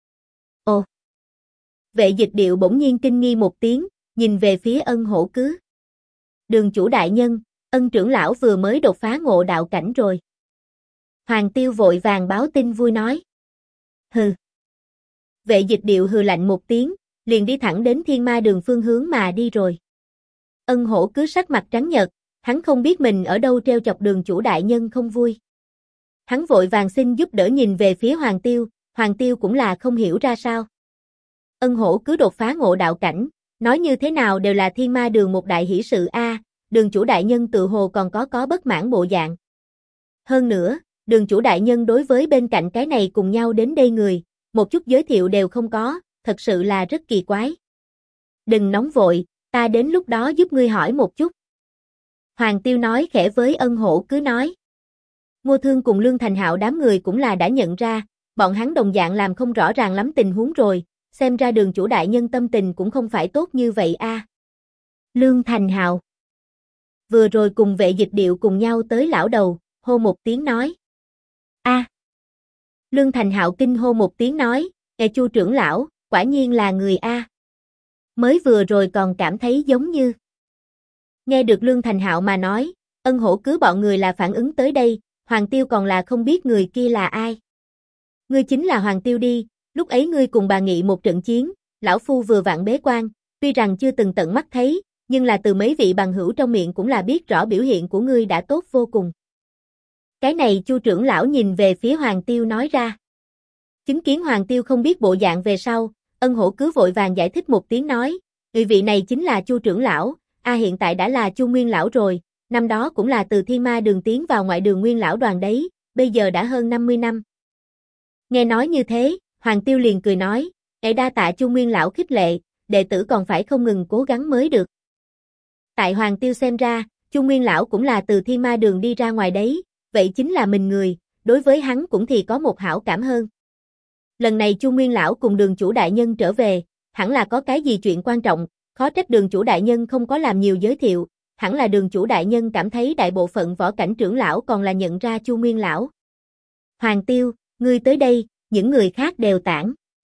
Ồ! Vệ Dịch Điệu bỗng nhiên kinh nghi một tiếng, nhìn về phía Ân Hổ Cứ. Đường chủ đại nhân, Ân trưởng lão vừa mới đột phá ngộ đạo cảnh rồi. Hoàng Tiêu vội vàng báo tin vui nói. Hừ. Vệ Dịch Điệu hừ lạnh một tiếng, liền đi thẳng đến Thiên Ma Đường phương hướng mà đi rồi. Ân Hổ Cứ sắc mặt trắng nhợt, hắn không biết mình ở đâu treo chọc Đường chủ đại nhân không vui. Hắn vội vàng xin giúp đỡ nhìn về phía Hoàng Tiêu cũng là không hiểu ra sao. Ân Hổ Cứ đột phá ngộ đạo cảnh, nói như thế nào đều là Thiên Ma Đường một đại hỷ sự a, Đường chủ đại nhân tự hồ còn có bất mãn bộ dạng. Hơn nữa, Đường chủ đại nhân đối với bên cạnh cái này cùng nhau đến đây người, một chút giới thiệu đều không có, thật sự là rất kỳ quái. Đừng nóng vội, ta đến lúc đó giúp ngươi hỏi một chút. Hoàng Tiêu nói khẽ với Ân Hổ Cứ nói. Ngô Thương cùng Lương Thành Hạo đám người cũng là đã nhận ra, bọn hắn đồng dạng làm không rõ ràng lắm tình huống rồi, xem ra Đường chủ đại nhân tâm tình cũng không phải tốt như vậy a. Lương Thành Hạo vừa rồi cùng Vệ Dịch Điệu cùng nhau tới lão đầu, hô một tiếng nói. A. Lương Thành Hạo kinh hô một tiếng nói, Chu trưởng lão, quả nhiên là người a. Mới vừa rồi còn cảm thấy giống như. Nghe được Lương Thành Hạo mà nói, Ân Hổ Cứ bọn người là phản ứng tới đây, Hoàng Tiêu còn là không biết người kia là ai. Ngươi chính là Hoàng Tiêu đi, lúc ấy ngươi cùng bà nghị một trận chiến, lão phu vừa vặn bế quan, tuy rằng chưa từng tận mắt thấy, nhưng là từ mấy vị bằng hữu trong miệng cũng là biết rõ biểu hiện của ngươi đã tốt vô cùng. Cái này Chu trưởng lão nhìn về phía Hoàng Tiêu nói ra. Chứng kiến Hoàng Tiêu không biết bộ dạng về sau, Ân Hổ Cứ vội vàng giải thích một tiếng nói, người vị này chính là Chu trưởng lão, hiện tại đã là Chu Nguyên lão rồi, năm đó cũng là từ Thiên Ma Đường tiến vào ngoại đường Nguyên lão đoàn đấy, bây giờ đã hơn 50 năm. Nghe nói như thế, Hoàng Tiêu liền cười nói, đa tạ Chu Nguyên lão khích lệ, đệ tử còn phải không ngừng cố gắng mới được. Tại Hoàng Tiêu xem ra, Chu Nguyên lão cũng là từ Thiên Ma Đường đi ra ngoài đấy, vậy chính là mình người, đối với hắn cũng thì có một hảo cảm hơn. Lần này Chu Nguyên lão cùng Đường chủ đại nhân trở về, hẳn là có cái gì chuyện quan trọng, khó trách Đường chủ đại nhân không có làm nhiều giới thiệu, hẳn là Đường chủ đại nhân cảm thấy đại bộ phận võ cảnh trưởng lão còn là nhận ra Chu Nguyên lão. Hoàng Tiêu, ngươi tới đây, những người khác đều tản.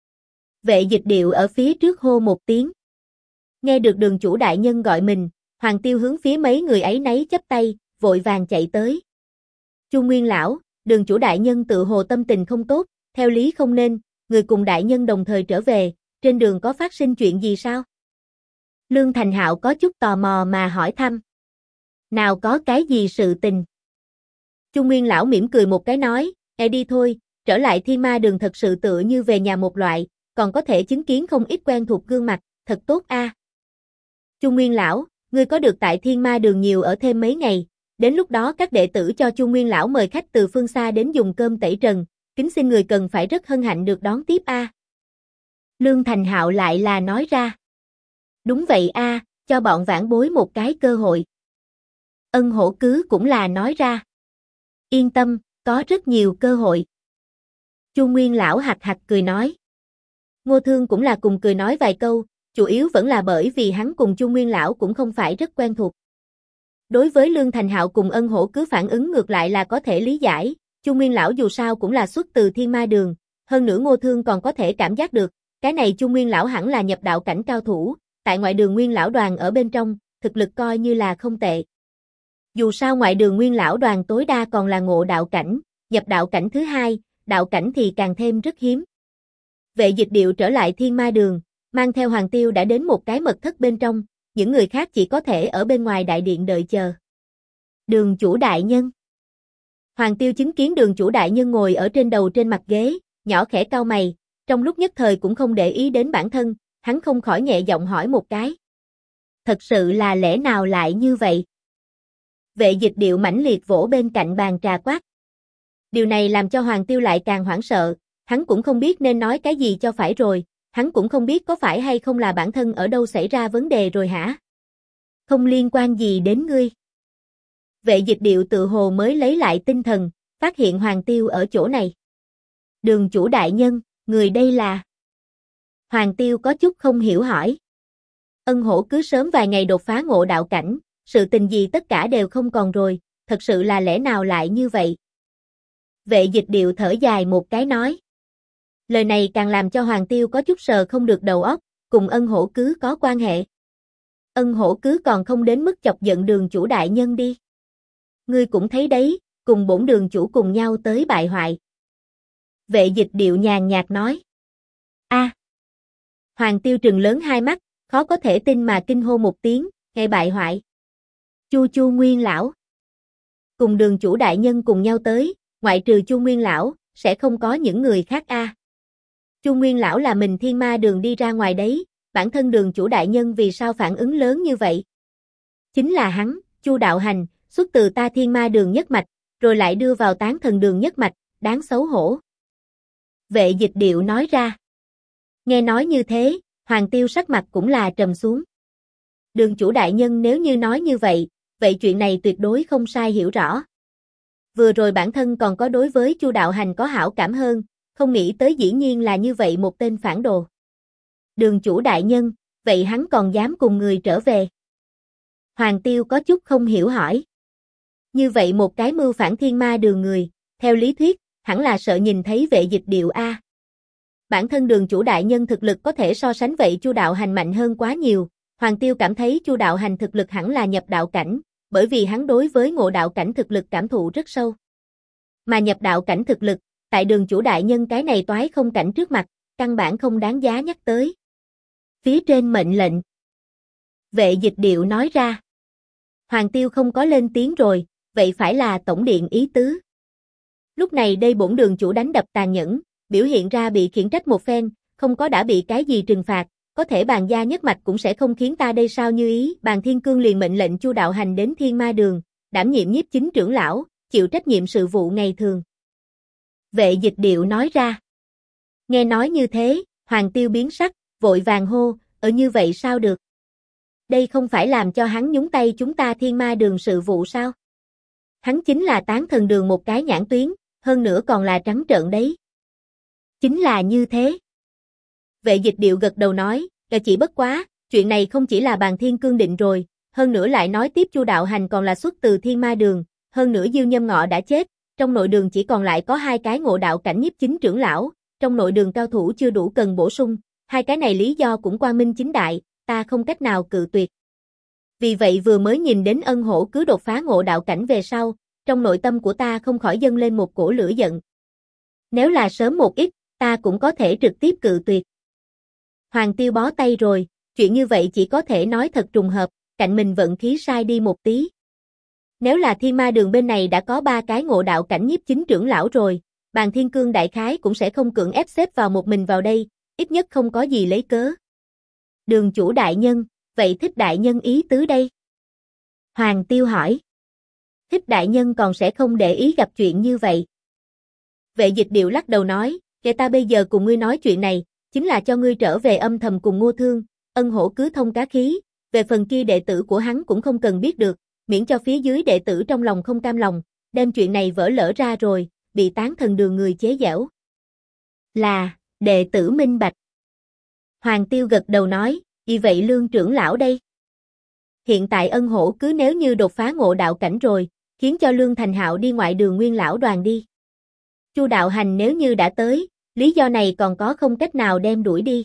Vệ Dịch Điệu ở phía trước hô một tiếng. Nghe được Đường chủ đại nhân gọi mình, Hoàng Tiêu hướng phía mấy người ấy nấy chắp tay, vội vàng chạy tới. Chu Nguyên lão, Đường chủ đại nhân tự hồ tâm tình không tốt, theo lý không nên, người cùng đại nhân đồng thời trở về, trên đường có phát sinh chuyện gì sao? Lương Thành Hạo có chút tò mò mà hỏi thăm. Nào có cái gì sự tình? Chu Nguyên lão mỉm cười một cái nói, đi thôi, trở lại Thiên Ma Đường thật sự tựa như về nhà một loại, còn có thể chứng kiến không ít quen thuộc gương mặt, thật tốt a. Chu Nguyên lão, ngươi có được tại Thiên Ma Đường nhiều ở thêm mấy ngày, đến lúc đó các đệ tử cho Chu Nguyên lão mời khách từ phương xa đến dùng cơm tẩy trần, kính xin người cần phải rất hân hạnh được đón tiếp a. Lương Thành Hạo lại là nói ra. Đúng vậy a, cho bọn vãn bối một cái cơ hội. Ân Hổ Cứ cũng là nói ra. Yên tâm, có rất nhiều cơ hội. Chu Nguyên lão hạch hạch cười nói. Ngô Thương cũng là cùng cười nói vài câu, chủ yếu vẫn là bởi vì hắn cùng Chu Nguyên lão cũng không phải rất quen thuộc. Đối với Lương Thành Hạo cùng Ân Hổ Cứ phản ứng ngược lại là có thể lý giải, Chu Nguyên lão dù sao cũng là xuất từ Thiên Ma Đường, hơn nữa Ngô Thương còn có thể cảm giác được, cái này Chu Nguyên lão hẳn là nhập đạo cảnh cao thủ, tại ngoại đường Nguyên lão đoàn ở bên trong, thực lực coi như là không tệ. Dù sao ngoại đường Nguyên lão đoàn tối đa còn là ngộ đạo cảnh, nhập đạo cảnh thứ hai, đạo cảnh thì càng thêm rất hiếm. Vệ Dịch Điệu trở lại Thiên Ma Đường, mang theo Hoàng Tiêu đã đến một cái mật thất bên trong, những người khác chỉ có thể ở bên ngoài đại điện đợi chờ. Đường chủ đại nhân. Hoàng Tiêu chứng kiến đường chủ đại nhân ngồi ở trên mặt ghế, nhỏ khẽ cau mày, trong lúc nhất thời cũng không để ý đến bản thân, hắn không khỏi nhẹ giọng hỏi một cái. Thật sự là lẽ nào lại như vậy? Vệ Dịch Điệu mãnh liệt vỗ bên cạnh bàn trà quát. Điều này làm cho Hoàng Tiêu lại càng hoảng sợ, hắn cũng không biết nên nói cái gì cho phải rồi, hắn cũng không biết có phải hay không là bản thân ở đâu xảy ra vấn đề rồi hả? Không liên quan gì đến ngươi. Vệ Dịch Điệu tự hồ mới lấy lại tinh thần, phát hiện Hoàng Tiêu ở chỗ này. Đường chủ đại nhân, người đây là... Hoàng Tiêu có chút không hiểu hỏi. Ân Hổ cứ sớm vài ngày đột phá ngộ đạo cảnh, sự tình gì tất cả đều không còn rồi, thật sự là lẽ nào lại như vậy? Vệ Dịch Điệu thở dài một cái nói. Lời này càng làm cho Hoàng Tiêu có chút sờ không được đầu óc, cùng Ân Hổ cứ có quan hệ. Ân Hổ cứ còn không đến mức chọc giận đường chủ đại nhân đi. Ngươi cũng thấy đấy, cùng bổn đường chủ cùng nhau tới bại hoại. Vệ Dịch Điệu nhàn nhạt nói. A. Hoàng Tiêu trừng lớn hai mắt, khó có thể tin mà kinh hô một tiếng, nghe bại hoại. Chu Nguyên lão. Cùng đường chủ đại nhân cùng nhau tới, ngoại trừ Chu Nguyên lão, sẽ không có những người khác a. Chu Nguyên lão là mình Thiên Ma Đường đi ra ngoài đấy, bản thân đường chủ đại nhân vì sao phản ứng lớn như vậy? Chính là hắn, Chu Đạo Hành, xuất từ ta Thiên Ma Đường nhất mạch, rồi lại đưa vào Tán Thần Đường nhất mạch, đáng xấu hổ. Vệ Dịch Điệu nói ra. Nghe nói như thế, Hoàng Tiêu sắc mặt cũng là trầm xuống. Đường chủ đại nhân nếu như nói như vậy chuyện này tuyệt đối không sai hiểu rõ. Vừa rồi bản thân còn có đối với Chu Đạo Hành có hảo cảm hơn, không nghĩ tới dĩ nhiên là như vậy một tên phản đồ. Đường chủ đại nhân, vậy hắn còn dám cùng người trở về? Hoàng Tiêu có chút không hiểu hỏi. Như vậy một cái mưu phản Thiên Ma Đường người, theo lý thuyết, hẳn là sợ nhìn thấy Vệ Dịch Điệu a. Bản thân đường chủ đại nhân thực lực có thể so sánh vậy Chu Đạo Hành mạnh hơn quá nhiều, Hoàng Tiêu cảm thấy Chu Đạo Hành thực lực hẳn là nhập đạo cảnh, bởi vì hắn đối với ngộ đạo cảnh thực lực cảm thụ rất sâu. Mà nhập đạo cảnh thực lực, tại đường chủ đại nhân cái này toái không cảnh trước mặt, căn bản không đáng giá nhắc tới. Phía trên mệnh lệnh. Vệ Dịch Điệu nói ra. Hoàng Tiêu không có lên tiếng rồi, vậy phải là tổng điện ý tứ. Lúc này đây bổn đường chủ đánh đập tàn nhẫn, biểu hiện ra bị khiển trách một phen, không có đã bị cái gì trừng phạt, có thể Bàn gia nhất mạch cũng sẽ không khiến ta đây sao như ý. Bàn Thiên Cương liền mệnh lệnh Chu Đạo Hành đến Thiên Ma Đường, đảm nhiệm nhiếp chính trưởng lão, chịu trách nhiệm sự vụ ngày thường. Vệ Dịch Điệu nói ra. Nghe nói như thế, Hoàng Tiêu biến sắc, vội vàng hô, như vậy sao được? Đây không phải làm cho hắn nhúng tay chúng ta Thiên Ma Đường sự vụ sao? Hắn chính là Tán Thần Đường một cái nhãn tuyến, hơn nữa còn là trắng trợn đấy. Chính là như thế. Vệ Dịch Điệu gật đầu nói, chỉ bất quá, chuyện này không chỉ là Bàn Thiên Cương định rồi, hơn nữa lại nói tiếp Chu Đạo Hành còn là xuất từ Thiên Ma Đường, hơn nữa Diêu Nhâm Ngọ đã chết, trong nội đường chỉ còn lại có hai cái ngộ đạo cảnh nhiếp chính trưởng lão, trong nội đường cao thủ chưa đủ cần bổ sung, hai cái này lý do cũng quang minh chính đại, ta không cách nào cự tuyệt. Vì vậy vừa mới nhìn đến Ân Hổ cứ đột phá ngộ đạo cảnh về sau, trong nội tâm của ta không khỏi dâng lên một cổ lửa giận. Nếu là sớm một ít, ta cũng có thể trực tiếp cự tuyệt. Hoàng Tiêu bó tay rồi, chuyện như vậy chỉ có thể nói thật trùng hợp, cạnh mình vận khí sai đi một tí. Nếu là Thiên Ma Đường bên này đã có 3 cái ngộ đạo cảnh nhiếp chính trưởng lão rồi, Bàn Thiên Cương đại khái cũng sẽ không cưỡng ép xếp vào một mình vào đây, ít nhất không có gì lấy cớ. Đường chủ đại nhân, vậy Thích đại nhân ý tứ đây? Hoàng Tiêu hỏi. Thích đại nhân còn sẽ không để ý gặp chuyện như vậy. Vệ Dịch Điệu lắc đầu nói, kể ta bây giờ cùng ngươi nói chuyện này, chính là cho ngươi trở về âm thầm cùng Ngô Thương, Ân Hổ cứ thông cá khí, về phần kia đệ tử của hắn cũng không cần biết được, miễn cho phía dưới đệ tử trong lòng không cam lòng, đem chuyện này vỡ lỡ ra rồi, bị Tán Thần Đường người chế giễu. Là, đệ tử minh bạch. Hoàng Tiêu gật đầu nói, vì vậy Lương trưởng lão đây. Hiện tại Ân Hổ cứ nếu như đột phá ngộ đạo cảnh rồi, khiến cho Lương Thành Hạo đi ngoại đường Nguyên lão đoàn đi. Chu Đạo Hành nếu như đã tới, lý do này còn có không cách nào đem đuổi đi.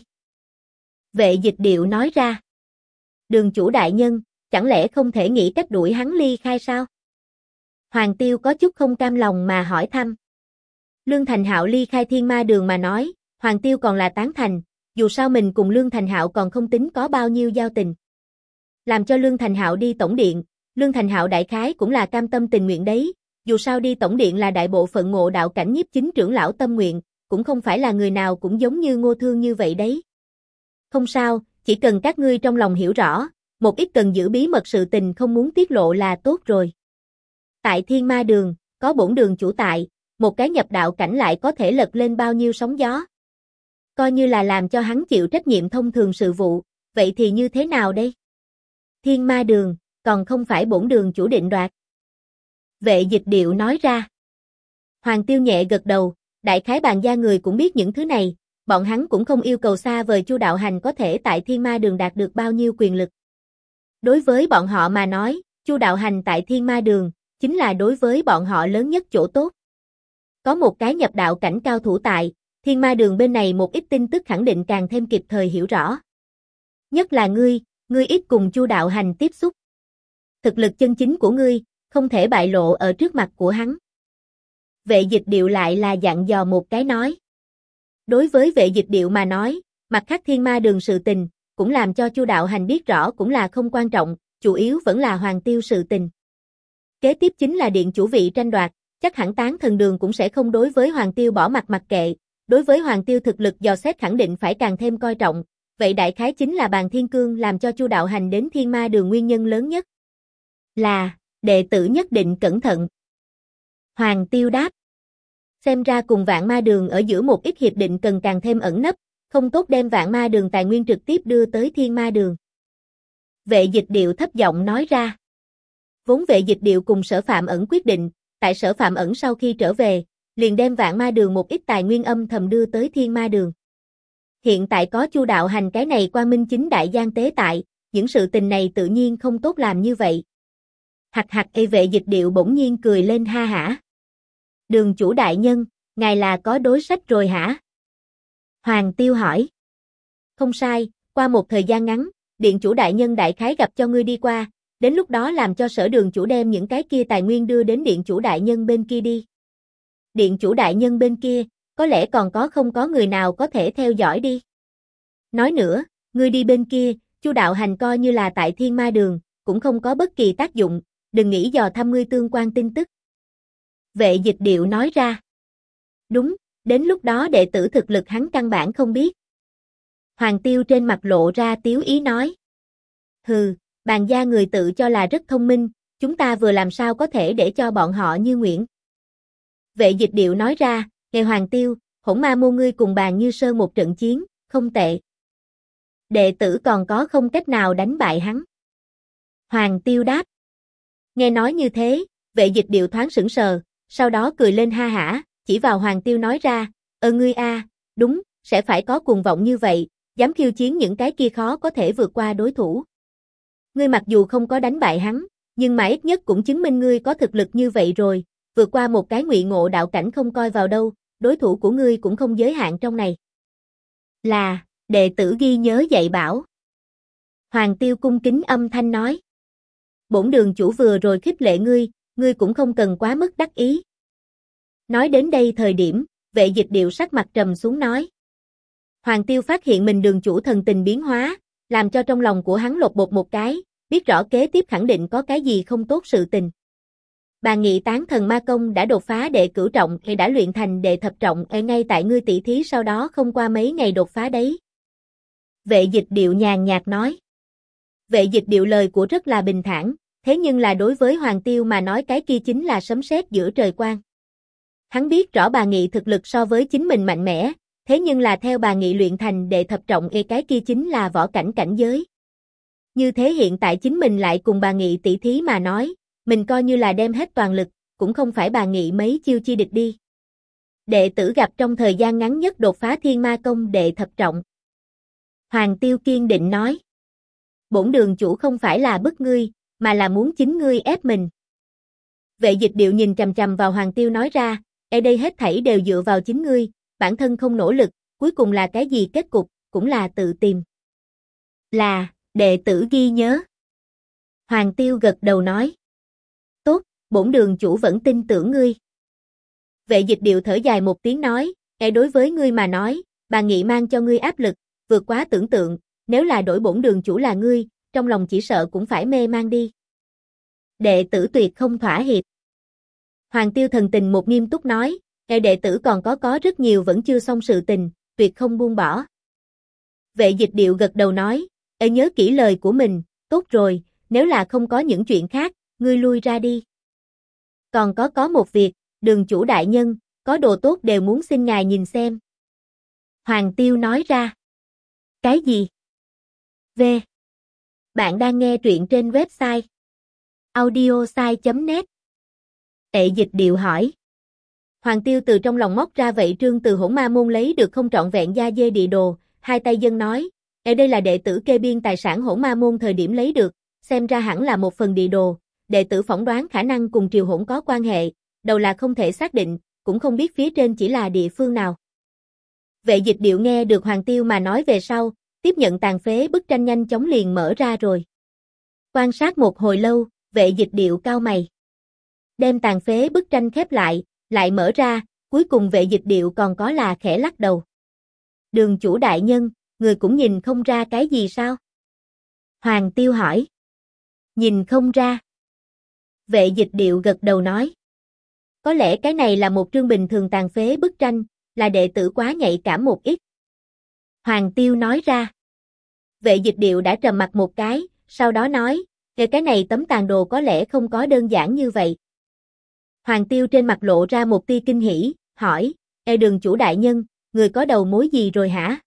Vệ Dịch Điệu nói ra. Đường chủ đại nhân, chẳng lẽ không thể nghĩ cách đuổi hắn ly khai sao? Hoàng Tiêu có chút không cam lòng mà hỏi thăm. Lương Thành Hạo ly khai Thiên Ma Đường mà nói, Hoàng Tiêu còn là tán thành, dù sao mình cùng Lương Thành Hạo còn không tính có bao nhiêu giao tình. Làm cho Lương Thành Hạo đi tổng điện, Lương Thành Hạo đại khái cũng là cam tâm tình nguyện đấy, dù sao đi tổng điện là đại bộ phận ngộ đạo cảnh nhiếp chính trưởng lão tâm nguyện, cũng không phải là người nào cũng giống như Ngô Thương như vậy đấy. Không sao, chỉ cần các ngươi trong lòng hiểu rõ, một ít cần giữ bí mật sự tình không muốn tiết lộ là tốt rồi. Tại Thiên Ma Đường, có bổn đường chủ tại, một cái nhập đạo cảnh lại có thể lật lên bao nhiêu sóng gió. Coi như là làm cho hắn chịu trách nhiệm thông thường sự vụ, vậy thì như thế nào đây? Thiên Ma Đường, còn không phải bổn đường chủ định đoạt. Vệ Dịch Điệu nói ra. Hoàng Tiêu nhẹ gật đầu, đại khái bàn gia người cũng biết những thứ này, bọn hắn cũng không yêu cầu xa vời Chu Đạo Hành có thể tại Thiên Ma Đường đạt được bao nhiêu quyền lực. Đối với bọn họ mà nói, Chu Đạo Hành tại Thiên Ma Đường, chính là đối với bọn họ lớn nhất chỗ tốt. Có một cái nhập đạo cảnh cao thủ tại, Thiên Ma Đường bên này một ít tin tức khẳng định càng thêm kịp thời hiểu rõ. Nhất là ngươi ít cùng Chu Đạo Hành tiếp xúc. Thực lực chân chính của ngươi, không thể bại lộ ở trước mặt của hắn. Vệ Dịch Điệu lại là dặn dò một cái nói. Đối với Vệ Dịch Điệu mà nói, mặt khác Thiên Ma Đường sự tình, cũng làm cho Chu Đạo Hành biết rõ cũng là không quan trọng, chủ yếu vẫn là Hoàng Tiêu sự tình. Kế tiếp chính là điện chủ vị tranh đoạt, chắc hẳn Tán Thần Đường cũng sẽ không đối với Hoàng Tiêu bỏ mặt mặc kệ, đối với Hoàng Tiêu thực lực dò xét khẳng định phải càng thêm coi trọng, vậy đại khái chính là Bàn Thiên Cương làm cho Chu Đạo Hành đến Thiên Ma Đường nguyên nhân lớn nhất. Là, đệ tử nhất định cẩn thận. Hoàng Tiêu đáp. Xem ra cùng Vạn Ma Đường ở giữa một ít hiệp định cần càng thêm ẩn nấp, không tốt đem Vạn Ma Đường tài nguyên trực tiếp đưa tới Thiên Ma Đường. Vệ Dịch Điệu thấp giọng nói ra. Vốn Vệ Dịch Điệu cùng Sở Phạm Ẩn quyết định, tại Sở Phạm Ẩn sau khi trở về, liền đem Vạn Ma Đường một ít tài nguyên âm thầm đưa tới Thiên Ma Đường. Hiện tại có Chu Đạo Hành cái này quang minh chính đại gian tế tại, những sự tình này tự nhiên không tốt làm như vậy. Vệ Dịch Điệu bỗng nhiên cười lên ha hả. Đường chủ đại nhân, ngài là có đối sách rồi hả? Hoàng Tiêu hỏi. Không sai, qua một thời gian ngắn, điện chủ đại nhân đại khái gặp cho ngươi đi qua, đến lúc đó làm cho Sở đường chủ đem những cái kia tài nguyên đưa đến điện chủ đại nhân bên kia đi. Điện chủ đại nhân bên kia, có lẽ còn không có người nào có thể theo dõi đi. Nói nữa, ngươi đi bên kia, Chu Đạo Hành coi như là tại Thiên Ma Đường, cũng không có bất kỳ tác dụng, đừng nghĩ dò thăm ngươi tương quan tin tức. Vệ Dịch Điệu nói ra. Đúng, đến lúc đó đệ tử thực lực hắn căn bản không biết. Hoàng Tiêu trên mặt lộ ra tiếu ý nói. Hừ, Bàn gia người tự cho là rất thông minh, chúng ta vừa làm sao có thể để cho bọn họ như nguyện. Vệ Dịch Điệu nói ra, nghe Hoàng Tiêu, Hỗn Ma môn ngươi cùng Bàn Như Sơn một trận chiến, không tệ. Đệ tử còn có không cách nào đánh bại hắn. Hoàng Tiêu đáp. Nghe nói như thế, Vệ Dịch Điệu thoáng sững sờ, sau đó cười lên ha hả, chỉ vào Hoàng Tiêu nói ra, ngươi đúng, sẽ phải có cuồng vọng như vậy, dám khiêu chiến những cái kia khó có thể vượt qua đối thủ. Ngươi mặc dù không có đánh bại hắn, nhưng mà ít nhất cũng chứng minh ngươi có thực lực như vậy rồi, vượt qua một cái ngụy ngộ đạo cảnh không coi vào đâu, đối thủ của ngươi cũng không giới hạn trong này. Là, đệ tử ghi nhớ dạy bảo. Hoàng Tiêu cung kính âm thanh nói. Bổn đường chủ vừa rồi khích lệ ngươi cũng không cần quá mức đắc ý. Nói đến đây thời điểm, Vệ Dịch Điệu sắc mặt trầm xuống nói. Hoàng Tiêu phát hiện mình đường chủ thần tình biến hóa, làm cho trong lòng của hắn lột bột một cái, biết rõ kế tiếp khẳng định có cái gì không tốt sự tình. Bà nghị Tán Thần Ma Công đã đột phá đệ cửu trọng hay đã luyện thành đệ thập trọng ngay tại ngươi tỷ thí sau đó không qua mấy ngày đột phá đấy. Vệ Dịch Điệu nhàn nhạt nói. Vệ Dịch Điệu lời của rất là bình thản, thế nhưng là đối với Hoàng Tiêu mà nói cái kia chính là sấm sét giữa trời quang. Hắn biết rõ bà nghị thực lực so với chính mình mạnh mẽ, thế nhưng là theo bà nghị luyện thành đệ thập trọng cái kia chính là võ cảnh cảnh giới. Như thế hiện tại chính mình lại cùng bà nghị tỷ thí mà nói, mình coi như là đem hết toàn lực, cũng không phải bà nghị mấy chiêu chi địch đi. Đệ tử gặp trong thời gian ngắn nhất đột phá Thiên Ma Công đệ thập trọng. Hoàng Tiêu kiên định nói. Bổn đường chủ không phải là bức ngươi, mà là muốn chính ngươi ép mình. Vệ Dịch Điệu nhìn chằm chằm vào Hoàng Tiêu nói ra, Ở đây hết thảy đều dựa vào chính ngươi, bản thân không nỗ lực, cuối cùng là cái gì kết cục, cũng là tự tìm. Là, đệ tử ghi nhớ. Hoàng Tiêu gật đầu nói. Tốt, bổn đường chủ vẫn tin tưởng ngươi. Vệ Dịch Điệu thở dài một tiếng nói, đối với ngươi mà nói, bà Nghị mang cho ngươi áp lực, vượt quá tưởng tượng, nếu là đổi bổn đường chủ là ngươi, trong lòng chỉ sợ cũng phải mê man đi. Đệ tử tuyệt không thỏa hiệp. Hoàng Tiêu thần tình một nghiêm túc nói, đệ tử còn có rất nhiều vẫn chưa xong sự tình, tuyệt không buông bỏ. Vệ Dịch Điệu gật đầu nói, nhớ kỹ lời của mình, tốt rồi, nếu là không có những chuyện khác, ngươi lui ra đi. Còn có một việc, đường chủ đại nhân, có đồ tốt đều muốn xin ngài nhìn xem. Hoàng Tiêu nói ra. Cái gì? V. Bạn đang nghe truyện trên website audiosai.net. Dịch Điệu hỏi. Hoàng Tiêu từ trong lòng móc ra vậy trương từ Hỗn Ma môn lấy được không trọn vẹn da dê địa đồ, hai tay dâng nói, đây là đệ tử kê biên tài sản Hỗn Ma môn thời điểm lấy được, xem ra hẳn là một phần địa đồ, đệ tử phỏng đoán khả năng cùng triều hỗn có quan hệ, đầu là không thể xác định, cũng không biết phía trên chỉ là địa phương nào. Vệ Dịch Điệu nghe được Hoàng Tiêu mà nói về sau, tiếp nhận tàn phế bức tranh nhanh chóng liền mở ra rồi. Quan sát một hồi lâu, Vệ Dịch Điệu cau mày. Đem tàn phế bức tranh khép lại mở ra, cuối cùng Vệ Dịch Điệu còn có là khẽ lắc đầu. Đường chủ đại nhân, người cũng nhìn không ra cái gì sao? Hoàng Tiêu hỏi. Nhìn không ra. Vệ Dịch Điệu gật đầu nói. Có lẽ cái này là một trương bình thường tàn phế bức tranh, là đệ tử quá nhạy cảm một ít. Hoàng Tiêu nói ra. Vệ Dịch Điệu đã trầm mặt một cái, sau đó nói, cái này tấm tàn đồ có lẽ không có đơn giản như vậy. Hoàng Tiêu trên mặt lộ ra một tia kinh hỉ, hỏi, đường chủ đại nhân, người có đầu mối gì rồi hả?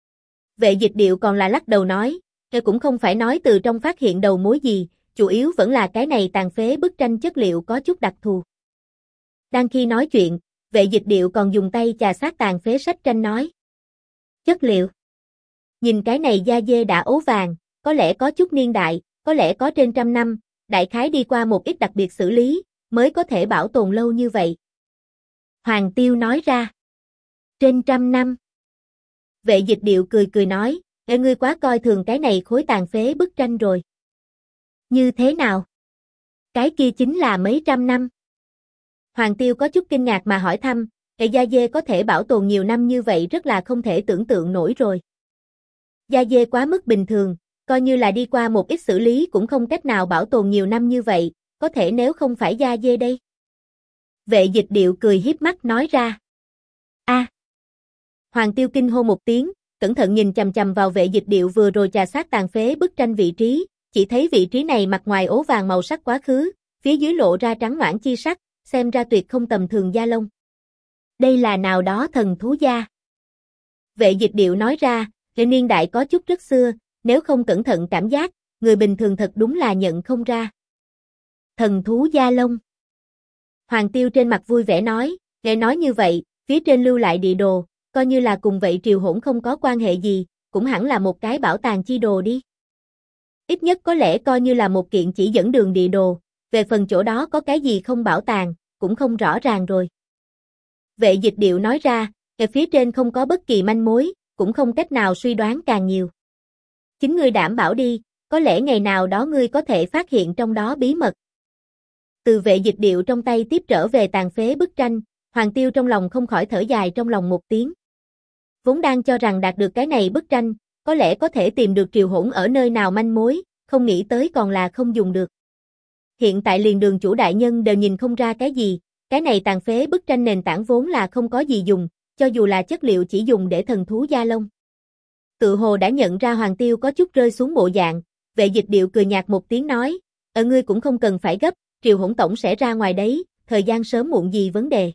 Vệ Dịch Điệu còn là lắc đầu nói, cũng không phải nói từ trong phát hiện đầu mối gì, chủ yếu vẫn là cái này tàn phế bức tranh chất liệu có chút đặc thù. Đang khi nói chuyện, Vệ Dịch Điệu còn dùng tay chà sát tàn phế sách tranh nói. Chất liệu. Nhìn cái này da dê đã ố vàng, có lẽ có chút niên đại, có lẽ có trên 100 năm, đại khái đi qua một ít đặc biệt xử lý, mới có thể bảo tồn lâu như vậy. Hoàng Tiêu nói ra. Trên 100 năm. Vệ Dịch Điệu cười nói, ngươi quá coi thường cái này khối tàn phế bức tranh rồi. Như thế nào? Cái kia chính là mấy trăm năm. Hoàng Tiêu có chút kinh ngạc mà hỏi thăm, da dê có thể bảo tồn nhiều năm như vậy rất là không thể tưởng tượng nổi rồi. Da dê quá mức bình thường, coi như là đi qua một ít xử lý cũng không cách nào bảo tồn nhiều năm như vậy, có thể nếu không phải da dê đây. Vệ Dịch Điệu cười hiếp mắt nói ra. A. Hoàng Tiêu kinh hô một tiếng, cẩn thận nhìn chằm chằm vào Vệ Dịch Điệu vừa rồi chà sát tàn phế bức tranh vị trí, chỉ thấy vị trí này mặt ngoài ố vàng màu sắc quá khứ, phía dưới lộ ra trắng noãn chi sắc, xem ra tuyệt không tầm thường da lông. Đây là nào đó thần thú da. Vệ Dịch Điệu nói ra, cái niên đại có chút rất xưa, nếu không cẩn thận cảm giác, người bình thường thật đúng là nhận không ra. Thần thú da lông. Hoàng Tiêu trên mặt vui vẻ nói, nghe nói như vậy, phía trên lưu lại địa đồ, coi như là cùng vậy triều hỗn không có quan hệ gì, cũng hẳn là một cái bảo tàng chi đồ đi. Ít nhất có lẽ coi như là một kiện chỉ dẫn đường địa đồ, về phần chỗ đó có cái gì không bảo tàng, cũng không rõ ràng rồi. Vệ Dịch Điệu nói ra, ở phía trên không có bất kỳ manh mối, cũng không cách nào suy đoán càng nhiều. Chính ngươi đảm bảo đi, có lẽ ngày nào đó ngươi có thể phát hiện trong đó bí mật. Từ Vệ Dịch Điệu trong tay tiếp trở về tàn phế bức tranh, Hoàng Tiêu trong lòng không khỏi thở dài trong lòng một tiếng. Vốn đang cho rằng đạt được cái này bức tranh, có lẽ có thể tìm được triều hỗn ở nơi nào manh mối, không nghĩ tới còn là không dùng được. Hiện tại liền đường chủ đại nhân đều nhìn không ra cái gì, cái này tàn phế bức tranh nền tảng vốn là không có gì dùng, cho dù là chất liệu chỉ dùng để thần thú da lông. Tự hồ đã nhận ra Hoàng Tiêu có chút rơi xuống bộ dạng, Vệ Dịch Điệu cười nhạt một tiếng nói, ngươi cũng không cần phải gấp, triều hỗn tổng sẽ ra ngoài đấy, thời gian sớm muộn gì vấn đề.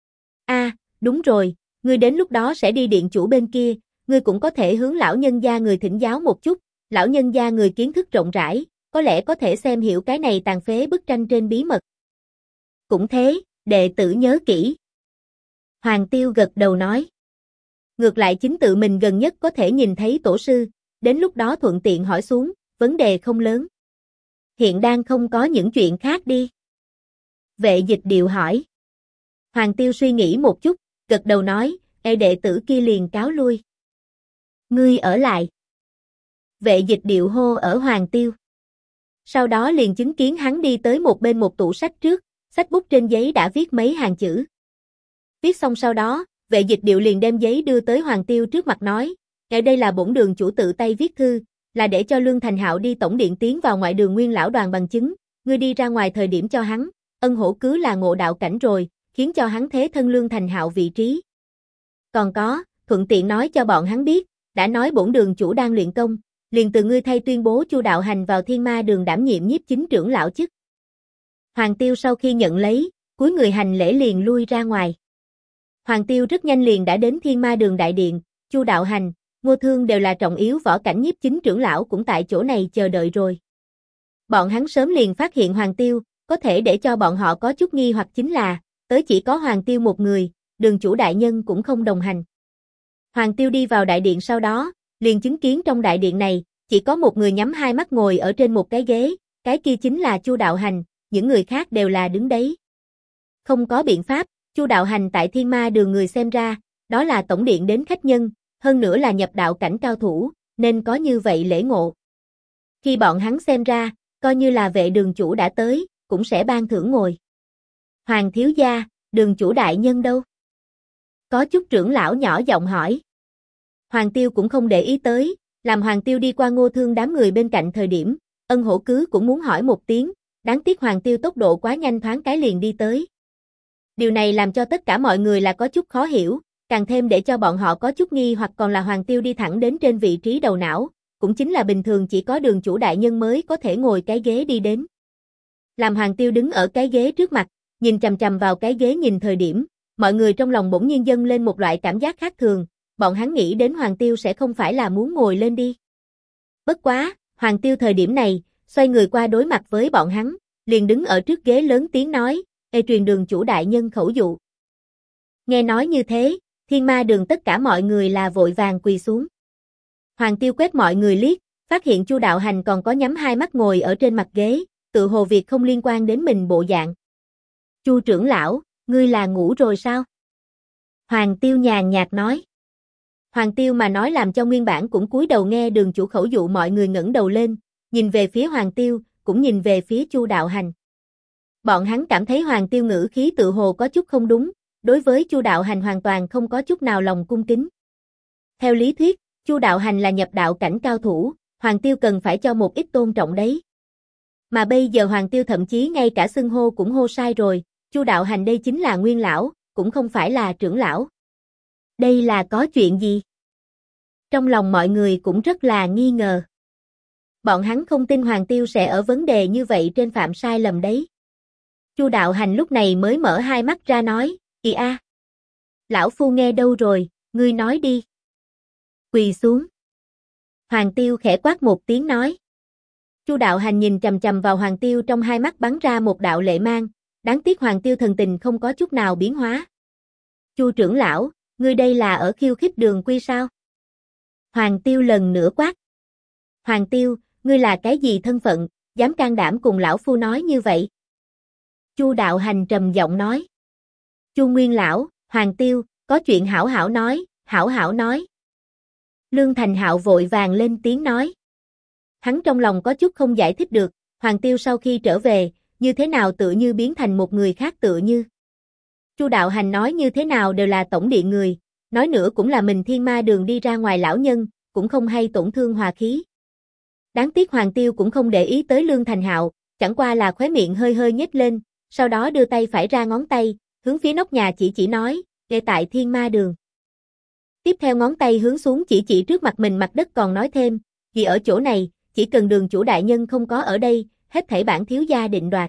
Đúng rồi, ngươi đến lúc đó sẽ đi điện chủ bên kia, ngươi cũng có thể hướng lão nhân gia người thỉnh giáo một chút, lão nhân gia người kiến thức rộng rãi, có lẽ có thể xem hiểu cái này tàn phế bức tranh trên bí mật. Cũng thế, đệ tử nhớ kỹ. Hoàng Tiêu gật đầu nói. Ngược lại chính tự mình gần nhất có thể nhìn thấy tổ sư, đến lúc đó thuận tiện hỏi xuống, vấn đề không lớn. Hiện đang không có những chuyện khác đi. Vệ Dịch Điệu hỏi. Hoàng Tiêu suy nghĩ một chút, gật đầu nói, đệ tử kia liền cáo lui. Ngươi ở lại. Vệ Dịch Điệu hô ở Hoàng Tiêu. Sau đó liền chứng kiến hắn đi tới một bên một tủ sách trước, sách bút trên giấy đã viết mấy hàng chữ. Viết xong sau đó, Vệ Dịch Điệu liền đem giấy đưa tới Hoàng Tiêu trước mặt nói, đây là bổn đường chủ tự tay viết thư, là để cho Lương Thành Hạo đi tổng điện tiến vào ngoại đường Nguyên lão đoàn bằng chứng, ngươi đi ra ngoài thời điểm cho hắn, Ân Hổ cứ là ngộ đạo cảnh rồi, khiến cho hắn thế thân Lương Thành Hạo vị trí. Còn có, thuận tiện nói cho bọn hắn biết, đã nói bổn đường chủ đang luyện công, liền từ ngươi thay tuyên bố Chu Đạo Hành vào Thiên Ma đường đảm nhiệm nhiếp chính trưởng lão chức. Hoàng Tiêu sau khi nhận lấy, cúi người hành lễ liền lui ra ngoài. Hoàng Tiêu rất nhanh liền đã đến Thiên Ma đường đại điện, Chu Đạo Hành, Ngô Thương đều là trọng yếu võ cảnh nhiếp chính trưởng lão cũng tại chỗ này chờ đợi rồi. Bọn hắn sớm liền phát hiện Hoàng Tiêu, có thể để cho bọn họ có chút nghi hoặc chính là, tới chỉ có Hoàng Tiêu một người, đường chủ đại nhân cũng không đồng hành. Hoàng Tiêu đi vào đại điện sau đó, liền chứng kiến trong đại điện này, chỉ có một người nhắm hai mắt ngồi ở trên một cái ghế, cái kia chính là Chu Đạo Hành, những người khác đều là đứng đấy. Không có biện pháp, Chu Đạo Hành tại Thiên Ma đường người xem ra, đó là tổng điện đến khách nhân, hơn nữa là nhập đạo cảnh cao thủ, nên có như vậy lễ ngộ. Khi bọn hắn xem ra, coi như là vệ đường chủ đã tới, cũng sẽ ban thưởng ngồi. Hoàng thiếu gia, đường chủ đại nhân đâu? Có chút trưởng lão nhỏ giọng hỏi. Hoàng Tiêu cũng không để ý tới, làm Hoàng Tiêu đi qua Ngô Thương đám người bên cạnh thời điểm, Ân Hổ cứ cũng muốn hỏi một tiếng, đáng tiếc Hoàng Tiêu tốc độ quá nhanh thoáng cái liền đi tới. Điều này làm cho tất cả mọi người là có chút khó hiểu, càng thêm để cho bọn họ có chút nghi hoặc còn là Hoàng Tiêu đi thẳng đến trên vị trí đầu não, cũng chính là bình thường chỉ có đường chủ đại nhân mới có thể ngồi cái ghế đi đến. Làm Hoàng Tiêu đứng ở cái ghế trước mặt, nhìn chằm chằm vào cái ghế nhìn thời điểm, mọi người trong lòng bỗng nhiên dâng lên một loại cảm giác khác thường, bọn hắn nghĩ đến Hoàng Tiêu sẽ không phải là muốn ngồi lên đi. Bất quá, Hoàng Tiêu thời điểm này, xoay người qua đối mặt với bọn hắn, liền đứng ở trước ghế lớn tiếng nói, truyền đường chủ đại nhân khẩu dụ. Nghe nói như thế, Thiên Ma đường tất cả mọi người là vội vàng quỳ xuống. Hoàng Tiêu quét mọi người liếc, phát hiện Chu Đạo Hành còn có nhắm hai mắt ngồi ở trên mặt ghế, tự hồ việc không liên quan đến mình bộ dạng. Chu trưởng lão, ngươi là ngủ rồi sao? Hoàng Tiêu nhàn nhạt nói. Hoàng Tiêu mà nói làm cho nguyên bản cũng cúi đầu nghe đường chủ khẩu dụ mọi người ngẩng đầu lên, nhìn về phía Hoàng Tiêu, cũng nhìn về phía Chu Đạo Hành. Bọn hắn cảm thấy Hoàng Tiêu ngữ khí tự hồ có chút không đúng, đối với Chu Đạo Hành hoàn toàn không có chút nào lòng cung kính. Theo lý thuyết, Chu Đạo Hành là nhập đạo cảnh cao thủ, Hoàng Tiêu cần phải cho một ít tôn trọng đấy. Mà bây giờ Hoàng Tiêu thậm chí ngay cả xưng hô cũng hô sai rồi, Chu Đạo Hành đây chính là nguyên lão, cũng không phải là trưởng lão. Đây là có chuyện gì? Trong lòng mọi người cũng rất là nghi ngờ. Bọn hắn không tin Hoàng Tiêu sẽ ở vấn đề như vậy trên phạm sai lầm đấy. Chu Đạo Hành lúc này mới mở hai mắt ra nói, "Kìa a, lão phu nghe đâu rồi, ngươi nói đi." Quỳ xuống. Hoàng Tiêu khẽ quát một tiếng nói. Chu Đạo Hành nhìn chằm chằm vào Hoàng Tiêu trong hai mắt bắn ra một đạo lệ mang, đáng tiếc Hoàng Tiêu thần tình không có chút nào biến hóa. Chu trưởng lão, ngươi đây là ở khiêu khích đường quy sao? Hoàng Tiêu lần nữa quát. Hoàng Tiêu, ngươi là cái gì thân phận, dám can đảm cùng lão phu nói như vậy? Chu Đạo Hành trầm giọng nói. Chu Nguyên lão, Hoàng Tiêu, có chuyện hảo hảo nói, hảo hảo nói. Lương Thành Hạo vội vàng lên tiếng nói. Hắn trong lòng có chút không giải thích được, Hoàng Tiêu sau khi trở về, như thế nào tự như biến thành một người khác tự như. Chu Đạo Hành nói như thế nào đều là tổng điện người, nói nữa cũng là mình Thiên Ma đường đi ra ngoài lão nhân, cũng không hay tổn thương hòa khí. Đáng tiếc Hoàng Tiêu cũng không để ý tới Lương Thành Hạo, chẳng qua là khóe miệng hơi hơi nhếch lên, sau đó đưa tay phải ra ngón tay, hướng phía nóc nhà chỉ nói, "Ngay tại Thiên Ma đường." Tiếp theo ngón tay hướng xuống chỉ trước mặt mình mặt đất còn nói thêm, "Vì ở chỗ này, chỉ cần đường chủ đại nhân không có ở đây, hết thảy bản thiếu gia định đoạt."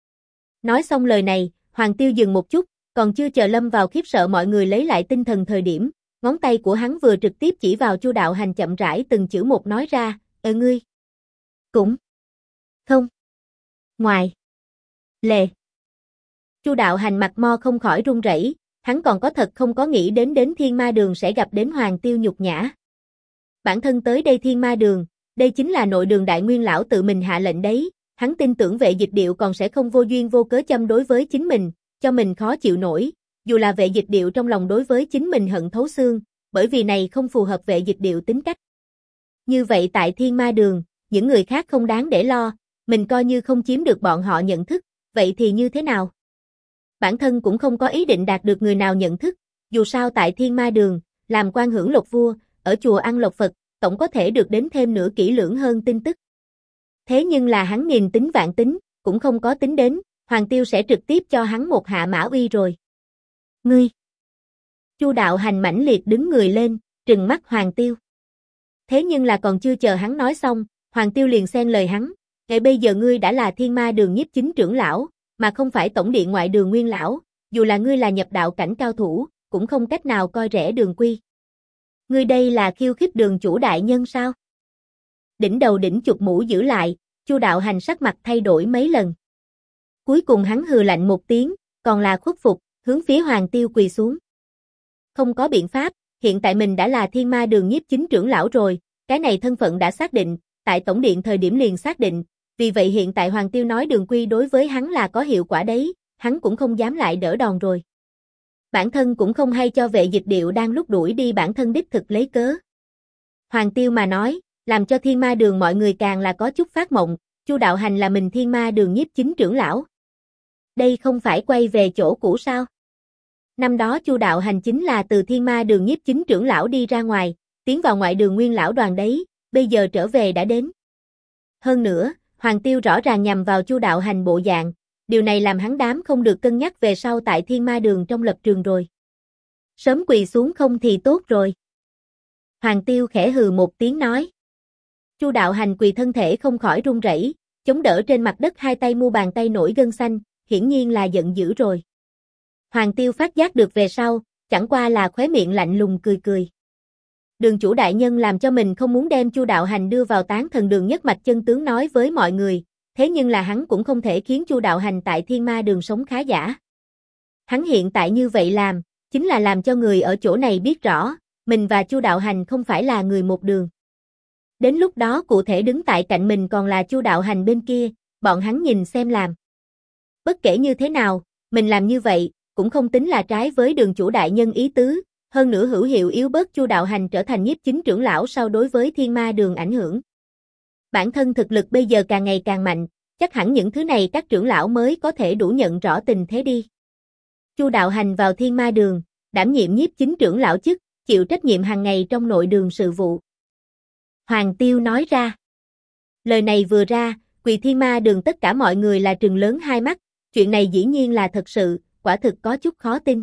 Nói xong lời này, Hoàng Tiêu dừng một chút, còn chưa chờ lâm vào khiếp sợ mọi người lấy lại tinh thần thời điểm, ngón tay của hắn vừa trực tiếp chỉ vào Chu Đạo Hành chậm rãi từng chữ một nói ra, ngươi cũng không ngoài lệ." Chu Đạo Hành mặt mo không khỏi run rẩy, hắn còn có thật không có nghĩ đến Thiên Ma đường sẽ gặp đến Hoàng Tiêu nhục nhã. Bản thân tới đây Thiên Ma đường, đây chính là nội đường đại nguyên lão tự mình hạ lệnh đấy, hắn tin tưởng Vệ Dịch Điệu còn sẽ không vô duyên vô cớ châm đối với chính mình, cho mình khó chịu nổi, dù là Vệ Dịch Điệu trong lòng đối với chính mình hận thấu xương, bởi vì này không phù hợp Vệ Dịch Điệu tính cách. Như vậy tại Thiên Ma Đường, những người khác không đáng để lo, mình coi như không chiếm được bọn họ nhận thức, vậy thì như thế nào? Bản thân cũng không có ý định đạt được người nào nhận thức, dù sao tại Thiên Ma Đường, làm quan hưởng lộc vua, ở chùa ăn lộc Phật, tổng có thể được đến thêm nửa kỹ lưỡng hơn tin tức. Thế nhưng là hắn nghìn tính vạn tính, cũng không có tính đến, Hoàng Tiêu sẽ trực tiếp cho hắn một hạ mã uy rồi. Ngươi! Chu Đạo Hành mãnh liệt đứng người lên, trừng mắt Hoàng Tiêu. Thế nhưng là còn chưa chờ hắn nói xong, Hoàng Tiêu liền xen lời hắn, ngay bây giờ ngươi đã là Thiên Ma Đường nhiếp chính trưởng lão, mà không phải tổng điện ngoại đường nguyên lão, dù là ngươi là nhập đạo cảnh cao thủ, cũng không cách nào coi rẻ đường quy. Ngươi đây là khiêu khích đường chủ đại nhân sao? Đỉnh đầu đỉnh chụp mũ giữ lại, Chu Đạo Hành sắc mặt thay đổi mấy lần. Cuối cùng hắn hừ lạnh một tiếng, còn là khuất phục, hướng phía Hoàng Tiêu quỳ xuống. Không có biện pháp, hiện tại mình đã là Thiên Ma Đường nhiếp chính trưởng lão rồi, cái này thân phận đã xác định, tại tổng điện thời điểm liền xác định, vì vậy hiện tại Hoàng Tiêu nói đường quy đối với hắn là có hiệu quả đấy, hắn cũng không dám lại đỡ đòn rồi. Bản thân cũng không hay cho Vệ Dịch Điệu đang lúc đuổi đi bản thân đích thực lấy cớ. Hoàng Tiêu mà nói, làm cho Thiên Ma Đường mọi người càng là có chút phát mộng, Chu Đạo Hành là mình Thiên Ma Đường nhiếp chính trưởng lão. Đây không phải quay về chỗ cũ sao? Năm đó Chu Đạo Hành chính là từ Thiên Ma Đường nhiếp chính trưởng lão đi ra ngoài, tiến vào ngoại đường nguyên lão đoàn đấy, bây giờ trở về đã đến. Hơn nữa, Hoàng Tiêu rõ ràng nhằm vào Chu Đạo Hành bộ dạng, điều này làm hắn đám không được cân nhắc về sau tại Thiên Ma Đường trong lập trường rồi. Sớm quỳ xuống không thì tốt rồi. Hoàng Tiêu khẽ hừ một tiếng nói. Chu Đạo Hành quỳ thân thể không khỏi run rẩy, chống đỡ trên mặt đất hai tay mu bàn tay nổi gân xanh, hiển nhiên là giận dữ rồi. Hoàng Tiêu phát giác được về sau, chẳng qua là khóe miệng lạnh lùng cười cười. Đường chủ đại nhân làm cho mình không muốn đem Chu Đạo Hành đưa vào Tán Thần Đường nhất mạch chân tướng nói với mọi người, thế nhưng là hắn cũng không thể khiến Chu Đạo Hành tại Thiên Ma Đường sống khá giả. Hắn hiện tại như vậy làm, chính là làm cho người ở chỗ này biết rõ, mình và Chu Đạo Hành không phải là người một đường. Đến lúc đó cụ thể đứng tại cạnh mình còn là Chu Đạo Hành bên kia, bọn hắn nhìn xem làm. Bất kể như thế nào, mình làm như vậy, cũng không tính là trái với đường chủ đại nhân ý tứ, hơn nữa hữu hiệu yếu bớt Chu Đạo Hành trở thành nhiếp chính trưởng lão sau đối với Thiên Ma Đường ảnh hưởng. Bản thân thực lực bây giờ càng ngày càng mạnh, chắc hẳn những thứ này các trưởng lão mới có thể đủ nhận rõ tình thế đi. Chu Đạo Hành vào Thiên Ma Đường, đảm nhiệm nhiếp chính trưởng lão chức, chịu trách nhiệm hàng ngày trong nội đường sự vụ. Hoàng Tiêu nói ra. Lời này vừa ra, quỳ Thiên Ma Đường tất cả mọi người là trừng lớn hai mắt, chuyện này dĩ nhiên là thật sự, quả thực có chút khó tin.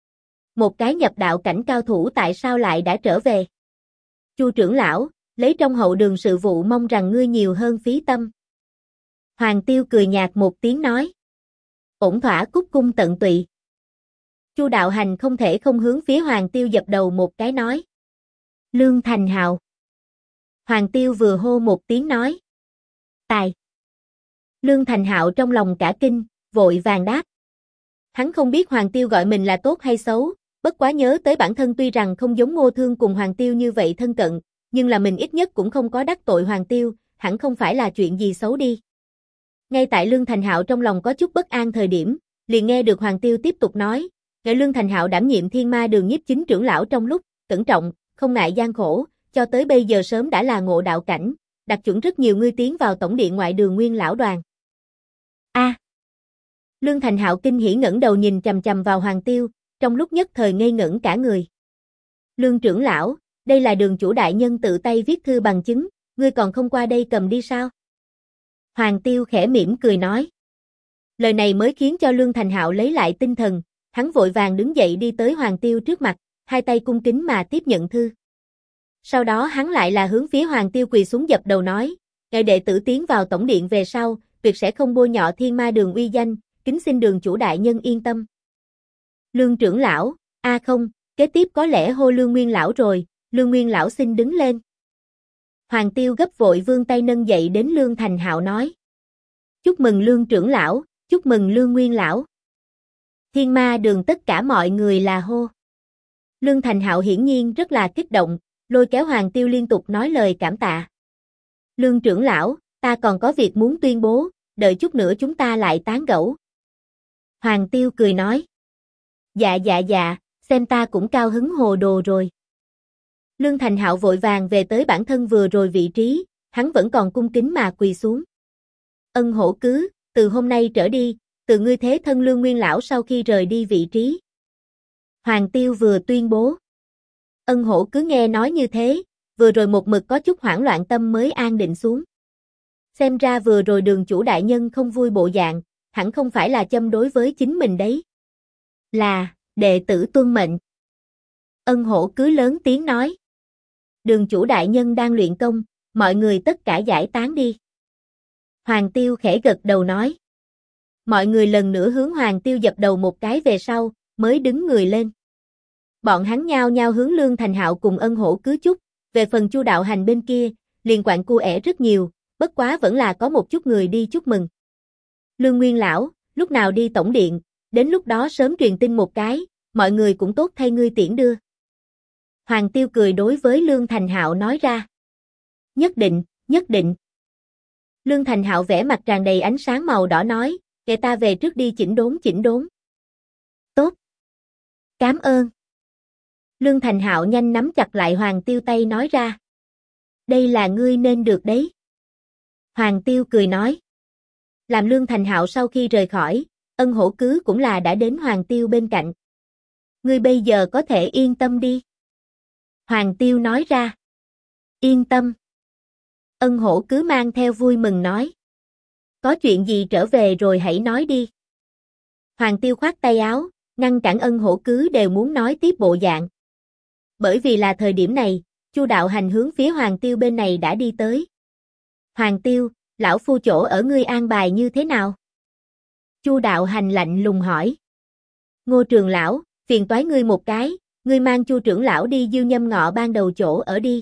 Một cái nhập đạo cảnh cao thủ tại sao lại đã trở về? Chu trưởng lão, lấy trong hậu đường sự vụ mong rằng ngươi nhiều hơn phí tâm. Hoàng Tiêu cười nhạt một tiếng nói. Ổn thỏa cúc cung tận tụy. Chu Đạo Hành không thể không hướng phía Hoàng Tiêu dập đầu một cái nói. Lương Thành Hạo. Hoàng Tiêu vừa hô một tiếng nói. Tài. Lương Thành Hạo trong lòng cả kinh, vội vàng đáp. Hắn không biết Hoàng Tiêu gọi mình là tốt hay xấu, bất quá nhớ tới bản thân tuy rằng không giống Ngô Thương cùng Hoàng Tiêu như vậy thân cận, nhưng là mình ít nhất cũng không có đắc tội Hoàng Tiêu, hẳn không phải là chuyện gì xấu đi. Ngay tại Lương Thành Hạo trong lòng có chút bất an thời điểm, liền nghe được Hoàng Tiêu tiếp tục nói, "Ngài Lương Thành Hạo đảm nhiệm Thiên Ma Đường nhiếp chính trưởng lão trong lúc cẩn trọng, không ngại gian khổ, cho tới bây giờ sớm đã là ngộ đạo cảnh, đạt chuẩn rất nhiều ngươi tiến vào tổng điện ngoại đường nguyên lão đoàn." A. Lương Thành Hạo kinh hỉ ngẩng đầu nhìn chằm chằm vào Hoàng Tiêu, trong lúc nhất thời ngây ngẩn cả người. Lương trưởng lão, đây là đường chủ đại nhân tự tay viết thư bằng chứng, ngươi còn không qua đây cầm đi sao? Hoàng Tiêu khẽ mỉm cười nói. Lời này mới khiến cho Lương Thành Hạo lấy lại tinh thần, hắn vội vàng đứng dậy đi tới Hoàng Tiêu trước mặt, hai tay cung kính mà tiếp nhận thư. Sau đó hắn lại là hướng phía Hoàng Tiêu quỳ xuống dập đầu nói, ngài đệ tử tiến vào tổng điện về sau, việc sẽ không bôi nhọ Thiên Ma Đường uy danh, kính xin đường chủ đại nhân yên tâm. Lương trưởng lão, không, kế tiếp có lẽ hô Lương Nguyên lão rồi, Lương Nguyên lão xin đứng lên. Hoàng Tiêu gấp vội vươn tay nâng dậy đến Lương Thành Hạo nói. Chúc mừng Lương trưởng lão, chúc mừng Lương Nguyên lão. Thiên Ma Đường tất cả mọi người là hô. Lương Thành Hạo hiển nhiên rất là kích động, lôi kéo Hoàng Tiêu liên tục nói lời cảm tạ. Lương trưởng lão, ta còn có việc muốn tuyên bố, đợi chút nữa chúng ta lại tán gẫu. Hoàng Tiêu cười nói. Dạ, xem ta cũng cao hứng hồ đồ rồi. Lương Thành Hạo vội vàng về tới bản thân vừa rồi vị trí, hắn vẫn còn cung kính mà quỳ xuống. Ân Hổ Cứ, từ hôm nay trở đi, từ ngươi thế thân Lương Nguyên lão sau khi rời đi vị trí. Hoàng Tiêu vừa tuyên bố. Ân Hổ Cứ nghe nói như thế, vừa rồi một mực có chút hoảng loạn tâm mới an định xuống. Xem ra vừa rồi Đường chủ đại nhân không vui bộ dạng, hẳn không phải là châm đối với chính mình đấy. Là, đệ tử tuân mệnh. Ân Hổ Cứ lớn tiếng nói. Đường chủ đại nhân đang luyện công, mọi người tất cả giải tán đi. Hoàng Tiêu khẽ gật đầu nói. Mọi người lần nữa hướng Hoàng Tiêu dập đầu một cái về sau, mới đứng người lên. Bọn hắn nhao nhao hướng Lương Thành Hạo cùng Ân Hổ Cứ chúc, về phần Chu Đạo Hành bên kia, liền quạnh cu ẻ rất nhiều, bất quá vẫn là có một chút người đi chúc mừng. Lương Nguyên lão, lúc nào đi tổng điện, đến lúc đó sớm truyền tin một cái, mọi người cũng tốt thay ngươi tiễn đưa. Hoàng Tiêu cười đối với Lương Thành Hạo nói ra. Nhất định. Lương Thành Hạo vẻ mặt tràn đầy ánh sáng màu đỏ nói, kệ ta về trước đi chỉnh đốn. Tốt. Cảm ơn. Lương Thành Hạo nhanh nắm chặt lại Hoàng Tiêu tay nói ra. Đây là ngươi nên được đấy. Hoàng Tiêu cười nói. Làm Lương Thành Hạo sau khi rời khỏi, Ân Hổ Cứ cũng là đã đến Hoàng Tiêu bên cạnh. Ngươi bây giờ có thể yên tâm đi. Hoàng Tiêu nói ra. Yên tâm. Ân Hổ Cứ mang theo vui mừng nói. Có chuyện gì trở về rồi hãy nói đi. Hoàng Tiêu khoát tay áo, ngăn cản Ân Hổ Cứ đều muốn nói tiếp bộ dạng. Bởi vì là thời điểm này, Chu Đạo Hành hướng phía Hoàng Tiêu bên này đã đi tới. Hoàng Tiêu, lão phu chỗ ở ngươi an bài như thế nào? Chu Đạo Hành lạnh lùng hỏi. Ngô Trường lão, phiền toái ngươi một cái, ngươi mang Chu trưởng lão đi Diêu Nhâm Ngọ ban đầu chỗ ở đi.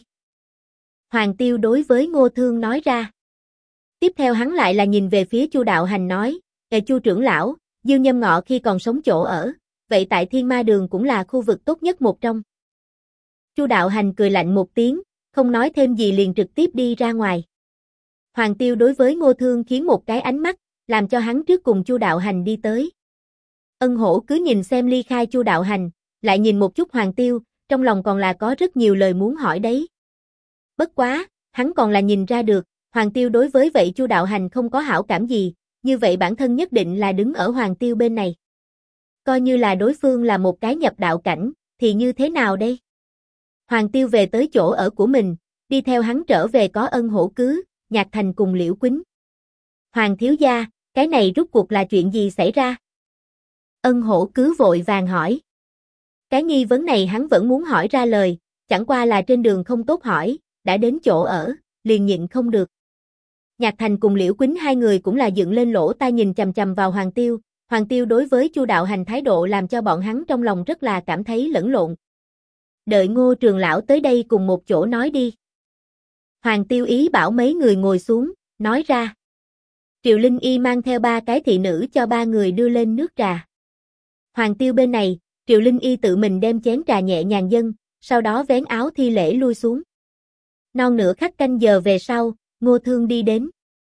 Hoàng Tiêu đối với Ngô Thương nói ra. Tiếp theo hắn lại là nhìn về phía Chu Đạo Hành nói, Chu trưởng lão, Diêu Nhâm Ngọ khi còn sống chỗ ở, vậy tại Thiên Ma Đường cũng là khu vực tốt nhất một trong. Chu Đạo Hành cười lạnh một tiếng, không nói thêm gì liền trực tiếp đi ra ngoài. Hoàng Tiêu đối với Ngô Thương khiến một cái ánh mắt, làm cho hắn trước cùng Chu Đạo Hành đi tới. Ân Hổ cứ nhìn xem ly khai Chu Đạo Hành, lại nhìn một chút Hoàng Tiêu, trong lòng còn là có rất nhiều lời muốn hỏi đấy. Bất quá, hắn còn là nhìn ra được, Hoàng Tiêu đối với vậy Chu Đạo Hành không có hảo cảm gì, như vậy bản thân nhất định là đứng ở Hoàng Tiêu bên này. Coi như là đối phương là một cái nhập đạo cảnh, thì như thế nào đây? Hoàng Tiêu về tới chỗ ở của mình, đi theo hắn trở về có Ân Hổ Cứ, Nhạc Thành cùng Liễu Quýnh. Hoàng thiếu gia, cái này rốt cuộc là chuyện gì xảy ra? Ân Hổ Cứ vội vàng hỏi. Cái nghi vấn này hắn vẫn muốn hỏi ra lời, chẳng qua là trên đường không tốt hỏi, đã đến chỗ ở, liền nhịn không được. Nhạc Thành cùng Liễu Quýnh hai người cũng là dựng lên lỗ tai nhìn chằm chằm vào Hoàng Tiêu, Hoàng Tiêu đối với Chu Đạo Hành thái độ làm cho bọn hắn trong lòng rất là cảm thấy lẫn lộn. Đợi Ngô Trường lão tới đây cùng một chỗ nói đi. Hoàng Tiêu ý bảo mấy người ngồi xuống, nói ra. Triệu Linh Y mang theo 3 cái thị nữ cho 3 người đưa lên nước trà. Hoàng Tiêu bên này, Triệu Linh Y tự mình đem chén trà nhẹ nhàng dâng, sau đó vén áo thi lễ lui xuống. Non nửa khắc canh giờ về sau, Ngô Thương đi đến.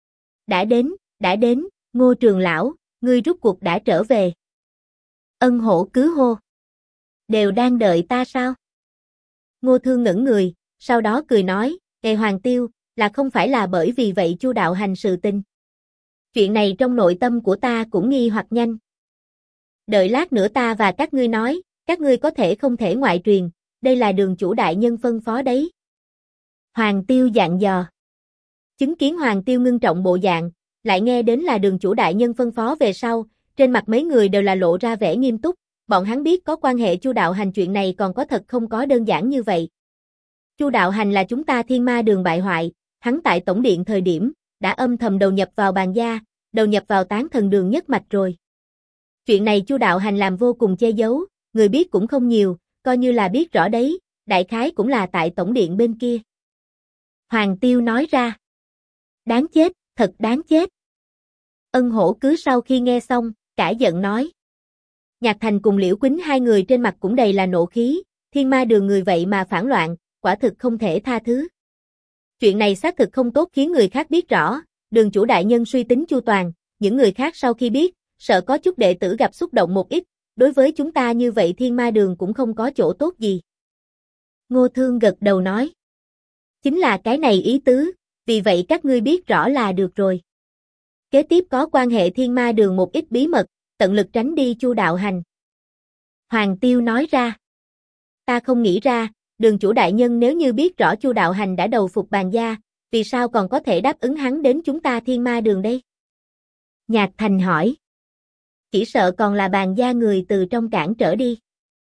Đã đến, Ngô Trường lão, ngươi rút cuộc đã trở về. Ân Hổ Cứ hô. Đều đang đợi ta sao? Ngô Thương ngẩn người, sau đó cười nói, Hoàng Tiêu, là không phải là bởi vì vậy Chu Đạo Hành sự tình. Chuyện này trong nội tâm của ta cũng nghi hoặc nhanh. Đợi lát nữa ta và các ngươi nói, các ngươi có thể không thể ngoại truyền, đây là Đường chủ đại nhân phân phó đấy. Hoàng Tiêu dặn dò. Chứng kiến Hoàng Tiêu ngưng trọng bộ dạng, lại nghe đến là Đường chủ đại nhân phân phó về sau, trên mặt mấy người đều là lộ ra vẻ nghiêm túc, bọn hắn biết có quan hệ Chu Đạo Hành chuyện này còn có thật không có đơn giản như vậy. Chu Đạo Hành là chúng ta Thiên Ma Đường bại hoại, hắn tại tổng điện thời điểm, đã âm thầm đầu nhập vào Bàn gia, đầu nhập vào Tán Thần Đường nhất mạch rồi. Chuyện này Chu Đạo Hành làm vô cùng che giấu, người biết cũng không nhiều, coi như là biết rõ đấy, đại khái cũng là tại tổng điện bên kia. Hoàng Tiêu nói ra. Đáng chết, thật đáng chết. Ân Hổ Cứ sau khi nghe xong, cả giận nói. Nhạc Thành cùng Liễu Quýnh hai người trên mặt cũng đầy là nộ khí, Thiên Ma Đường người vậy mà phản loạn, quả thực không thể tha thứ. Chuyện này xác thực không tốt khiến người khác biết rõ, Đường chủ đại nhân suy tính chu toàn, những người khác sau khi biết, sợ có chút đệ tử gặp xúc động một ít, đối với chúng ta như vậy Thiên Ma Đường cũng không có chỗ tốt gì. Ngô Thương gật đầu nói. Chính là cái này ý tứ, vì vậy các ngươi biết rõ là được rồi. Kế tiếp có quan hệ Thiên Ma Đường một ít bí mật, tận lực tránh đi Chu đạo hành. Hoàng Tiêu nói ra. Ta không nghĩ ra, Đường chủ đại nhân nếu như biết rõ Chu đạo hành đã đầu phục Bàn gia, vì sao còn có thể đáp ứng hắn đến chúng ta Thiên Ma Đường đây? Nhạc Thành hỏi. Chỉ sợ còn là Bàn gia người từ trong cảng trở đi.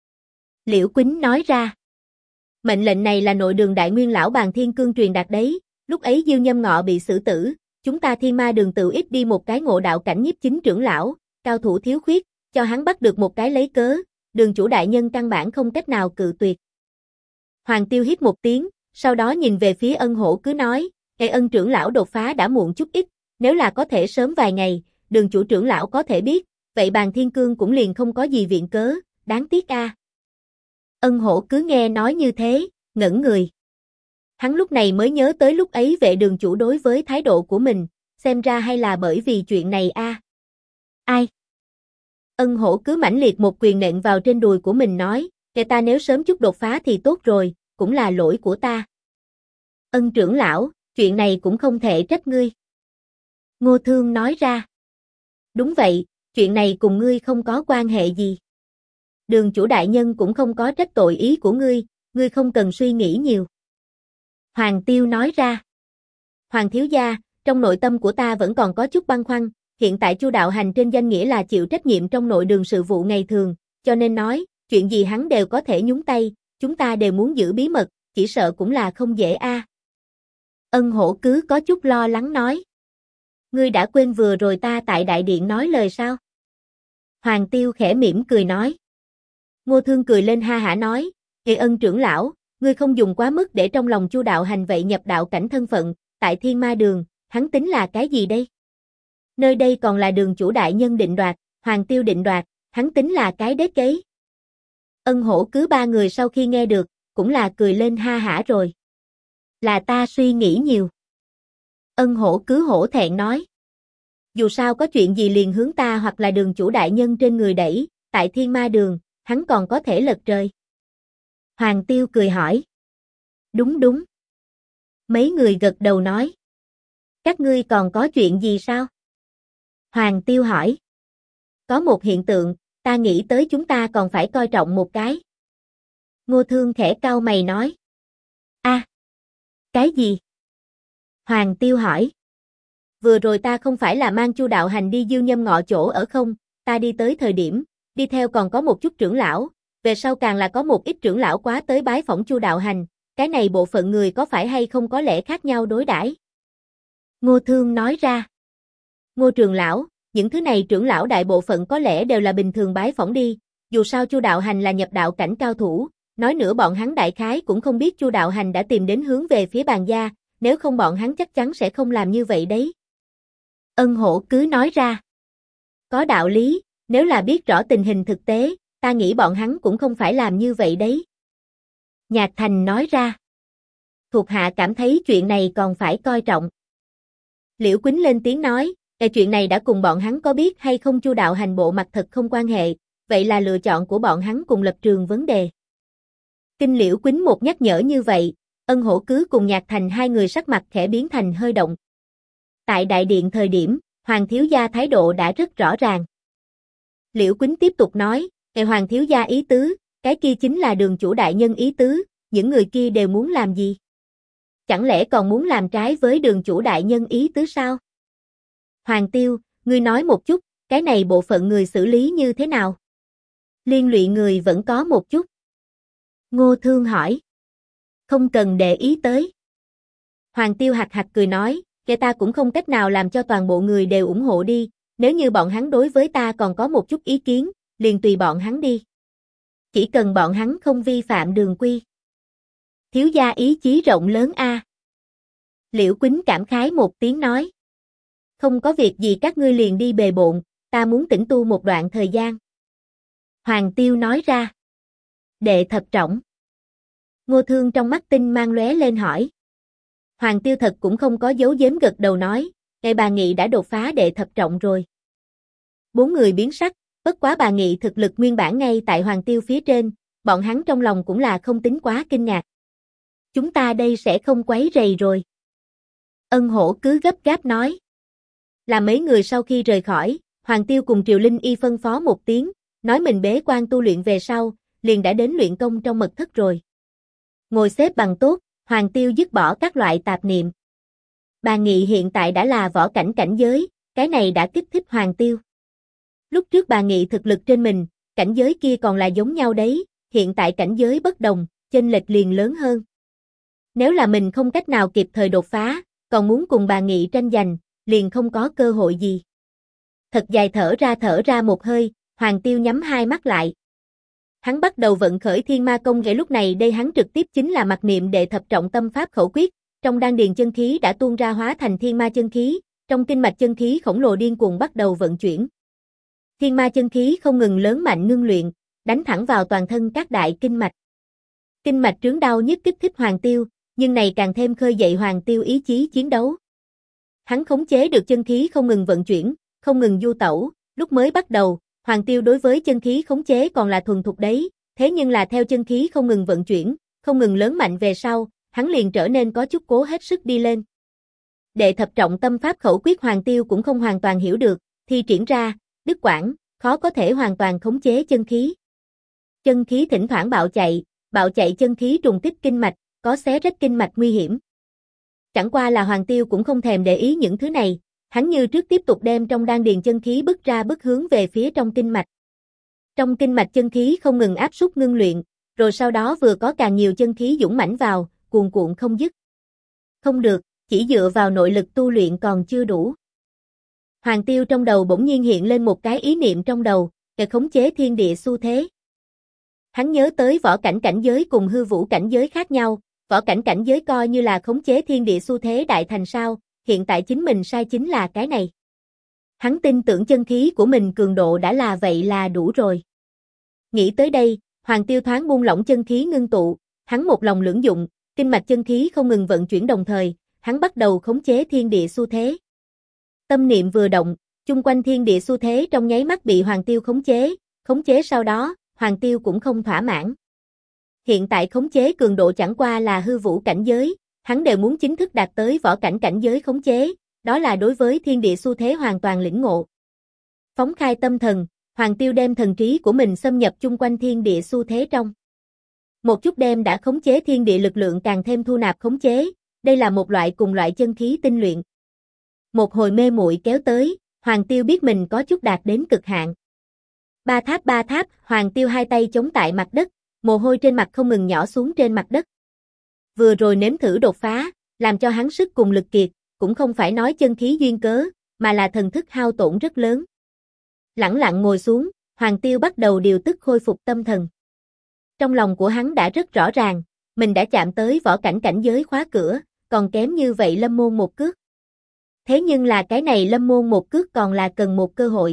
Liễu Quýnh nói ra. Mệnh lệnh này là nội đường đại nguyên lão Bàn Thiên Cương truyền đạt đấy, lúc ấy Diêu Nhâm Ngọ bị xử tử, chúng ta Thiên Ma Đường tự ít đi một cái ngộ đạo cảnh nhiếp chính trưởng lão, cao thủ thiếu khuyết, cho hắn bắt được một cái lấy cớ, Đường chủ đại nhân căn bản không cách nào cự tuyệt. Hoàng Tiêu hít một tiếng, sau đó nhìn về phía Ân Hổ cứ nói, Ân trưởng lão đột phá đã muộn chút ít, nếu là có thể sớm vài ngày, Đường chủ trưởng lão có thể biết, vậy Bàn Thiên Cương cũng liền không có gì viện cớ, đáng tiếc a. Ân Hổ cứ nghe nói như thế, ngẩn người. Hắn lúc này mới nhớ tới lúc ấy Vệ Đường chủ đối với thái độ của mình, xem ra hay là bởi vì chuyện này a. Ai? Ân Hổ cứ mãnh liệt một quyền nện vào trên đùi của mình nói, ta nếu sớm chút đột phá thì tốt rồi, cũng là lỗi của ta. Ân trưởng lão, chuyện này cũng không thể trách ngươi. Ngô Thương nói ra. Đúng vậy, chuyện này cùng ngươi không có quan hệ gì. Đường chủ đại nhân cũng không có trách tội ý của ngươi không cần suy nghĩ nhiều. Hoàng Tiêu nói ra. Hoàng thiếu gia, trong nội tâm của ta vẫn còn có chút băn khoăn, hiện tại Chu đạo hành trên danh nghĩa là chịu trách nhiệm trong nội đường sự vụ ngày thường, cho nên nói, chuyện gì hắn đều có thể nhúng tay, chúng ta đều muốn giữ bí mật, chỉ sợ cũng là không dễ a. Ân Hổ cứ có chút lo lắng nói. Ngươi đã quên vừa rồi ta tại đại điện nói lời sao? Hoàng Tiêu khẽ mỉm cười nói. Ngô Thương cười lên ha hả nói, Ân trưởng lão, ngươi không dùng quá mức để trong lòng Chu đạo hành vậy nhập đạo cảnh thân phận, tại Thiên Ma Đường, hắn tính là cái gì đây? Nơi đây còn là đường chủ đại nhân định đoạt, Hoàng Tiêu định đoạt, hắn tính là cái đế kế. Ân Hổ cứ ba người sau khi nghe được, cũng là cười lên ha hả rồi. Là ta suy nghĩ nhiều. Ân Hổ cứ hổ thẹn nói. Dù sao có chuyện gì liền hướng ta hoặc là đường chủ đại nhân trên người đẩy, tại Thiên Ma Đường, hắn còn có thể lật trời. Hoàng Tiêu cười hỏi. Đúng đúng. Mấy người gật đầu nói. Các ngươi còn có chuyện gì sao? Hoàng Tiêu hỏi. Có một hiện tượng, ta nghĩ tới chúng ta còn phải coi trọng một cái. Ngô Thương khẽ cau mày nói. Cái gì? Hoàng Tiêu hỏi. Vừa rồi ta không phải là mang Chu đạo hành đi Diêu Nhâm Ngọ chỗ ở không, ta đi tới thời điểm, đi theo còn có một chút trưởng lão, về sau càng là có một ít trưởng lão quá tới bái phỏng Chu đạo hành, cái này bộ phận người có phải hay không có lẽ khác nhau đối đãi? Ngô Thương nói ra. Ngô trưởng lão, những thứ này trưởng lão đại bộ phận có lẽ đều là bình thường bái phỏng đi, dù sao Chu đạo hành là nhập đạo cảnh cao thủ, nói nữa bọn hắn đại khái cũng không biết Chu đạo hành đã tìm đến hướng về phía Bàn gia, nếu không bọn hắn chắc chắn sẽ không làm như vậy đấy. Ân Hổ cứ nói ra. Có đạo lý, nếu là biết rõ tình hình thực tế, ta nghĩ bọn hắn cũng không phải làm như vậy đấy. Nhạc Thành nói ra. Thuộc hạ cảm thấy chuyện này còn phải coi trọng. Liễu Quýnh lên tiếng nói, chuyện này đã cùng bọn hắn có biết hay không Chu đạo hành bộ mặt thật không quan hệ, vậy là lựa chọn của bọn hắn cùng lập trường vấn đề. Kinh Liễu Quýnh một nhắc nhở như vậy, Ân Hổ cứ cùng Nhạc Thành hai người sắc mặt khẽ biến thành hơi động. Tại đại điện thời điểm, Hoàng thiếu gia thái độ đã rất rõ ràng. Liễu Quýnh tiếp tục nói, Hoàng thiếu gia ý tứ, cái kia chính là đường chủ đại nhân ý tứ, những người kia đều muốn làm gì? Chẳng lẽ còn muốn làm trái với đường chủ đại nhân ý tứ sao? Hoàng Tiêu, ngươi nói một chút, cái này bộ phận người xử lý như thế nào? Liên lụy người vẫn có một chút. Ngô Thương hỏi. Không cần để ý tới. Hoàng Tiêu hạc hạc cười nói, ta cũng không cách nào làm cho toàn bộ người đều ủng hộ đi, nếu như bọn hắn đối với ta còn có một chút ý kiến, liền tùy bọn hắn đi. Chỉ cần bọn hắn không vi phạm đường quy. Thiếu gia ý chí rộng lớn a. Liễu Quýnh cảm khái một tiếng nói. Không có việc gì các ngươi liền đi bề bộn, ta muốn tĩnh tu một đoạn thời gian. Hoàng Tiêu nói ra. Đệ thập trọng. Ngô Thương trong mắt tinh mang lóe lên hỏi. Hoàng Tiêu thật cũng không có giấu giếm gật đầu nói, bà nghị đã đột phá đệ thập trọng rồi. Bốn người biến sắc, Bất quá bà Nghị thực lực nguyên bản ngay tại Hoàng Tiêu phía trên, bọn hắn trong lòng cũng là không tính quá kinh ngạc. Chúng ta đây sẽ không quấy rầy rồi. Ân Hổ cứ gấp gáp nói. Là mấy người sau khi rời khỏi, Hoàng Tiêu cùng Triều Linh Y phân phó một tiếng, nói mình bế quan tu luyện về sau, liền đã đến luyện công trong mật thất rồi. Ngồi xếp bằng tốt, Hoàng Tiêu dứt bỏ các loại tạp niệm. Bà Nghị hiện tại đã là võ cảnh cảnh giới, cái này đã kích thích Hoàng Tiêu. Lúc trước bà Nghị thực lực trên mình, cảnh giới kia còn là giống nhau đấy, hiện tại cảnh giới bất đồng, chênh lệch liền lớn hơn. Nếu là mình không cách nào kịp thời đột phá, còn muốn cùng bà Nghị tranh giành, liền không có cơ hội gì. Thật dài thở ra một hơi, Hoàng Tiêu nhắm hai mắt lại. Hắn bắt đầu vận khởi Thiên Ma Công nghệ, lúc này đây hắn trực tiếp chính là mặc niệm đệ thập trọng tâm pháp khẩu quyết, trong đan điền chân khí đã tuôn ra hóa thành thiên ma chân khí, trong kinh mạch chân khí khổng lồ điên cuồng bắt đầu vận chuyển. Thiên ma chân khí không ngừng lớn mạnh ngưng luyện, đánh thẳng vào toàn thân các đại kinh mạch. Kinh mạch trướng đau nhức kích thích Hoàng Tiêu, nhưng này càng thêm khơi dậy Hoàng Tiêu ý chí chiến đấu. Hắn khống chế được chân khí không ngừng vận chuyển, không ngừng du tẩu, lúc mới bắt đầu, Hoàng Tiêu đối với chân khí khống chế còn là thuần thục đấy, thế nhưng là theo chân khí không ngừng vận chuyển, không ngừng lớn mạnh về sau, hắn liền trở nên có chút cố hết sức đi lên. Đệ thập trọng tâm pháp khẩu quyết Hoàng Tiêu cũng không hoàn toàn hiểu được, thi triển ra, đứt quãng, khó có thể hoàn toàn khống chế chân khí. Chân khí thỉnh thoảng bạo chạy chân khí trùng kích kinh mạch, có xé rách kinh mạch nguy hiểm. Chẳng qua là Hoàng Tiêu cũng không thèm để ý những thứ này, hắn như trước tiếp tục đem trong đan điền chân khí bước hướng về phía trong kinh mạch. Trong kinh mạch chân khí không ngừng áp suất ngưng luyện, rồi sau đó vừa có càng nhiều chân khí dũng mãnh vào, cuồn cuộn không dứt. Không được, chỉ dựa vào nội lực tu luyện còn chưa đủ. Hoàng Tiêu trong đầu bỗng nhiên hiện lên một cái ý niệm trong đầu, để khống chế thiên địa xu thế. Hắn nhớ tới võ cảnh cảnh giới cùng hư vũ cảnh giới khác nhau, võ cảnh cảnh giới coi như là khống chế thiên địa xu thế đại thành sao, hiện tại chính mình sai chính là cái này. Hắn tin tưởng chân khí của mình cường độ đã là vậy là đủ rồi. Nghĩ tới đây, Hoàng Tiêu thoáng buông lỏng chân khí ngưng tụ, hắn một lòng lưỡng dụng, kinh mạch chân khí không ngừng vận chuyển đồng thời, hắn bắt đầu khống chế thiên địa xu thế. Tâm niệm vừa động, chung quanh thiên địa xu thế trong nháy mắt bị Hoàng Tiêu khống chế sau đó, Hoàng Tiêu cũng không thỏa mãn. Hiện tại khống chế cường độ chẳng qua là hư vũ cảnh giới, hắn đều muốn chính thức đạt tới võ cảnh cảnh giới khống chế, đó là đối với thiên địa xu thế hoàn toàn lĩnh ngộ. Phóng khai tâm thần, Hoàng Tiêu đem thần trí của mình xâm nhập chung quanh thiên địa xu thế trong. Một chút đem đã khống chế thiên địa lực lượng càng thêm thu nạp khống chế, đây là một loại cùng loại chân khí tinh luyện. Một hồi mê muội kéo tới, Hoàng Tiêu biết mình có chút đạt đến cực hạn. Ba tháp, Hoàng Tiêu hai tay chống tại mặt đất, mồ hôi trên mặt không ngừng nhỏ xuống trên mặt đất. Vừa rồi nếm thử đột phá, làm cho hắn sức cùng lực kiệt, cũng không phải nói chân khí duyên cớ, mà là thần thức hao tổn rất lớn. Lẳng lặng ngồi xuống, Hoàng Tiêu bắt đầu điều tức khôi phục tâm thần. Trong lòng của hắn đã rất rõ ràng, mình đã chạm tới võ cảnh cảnh giới khóa cửa, còn kém như vậy lâm môn một cước. Thế nhưng là cái này lâm môn một cước còn là cần một cơ hội.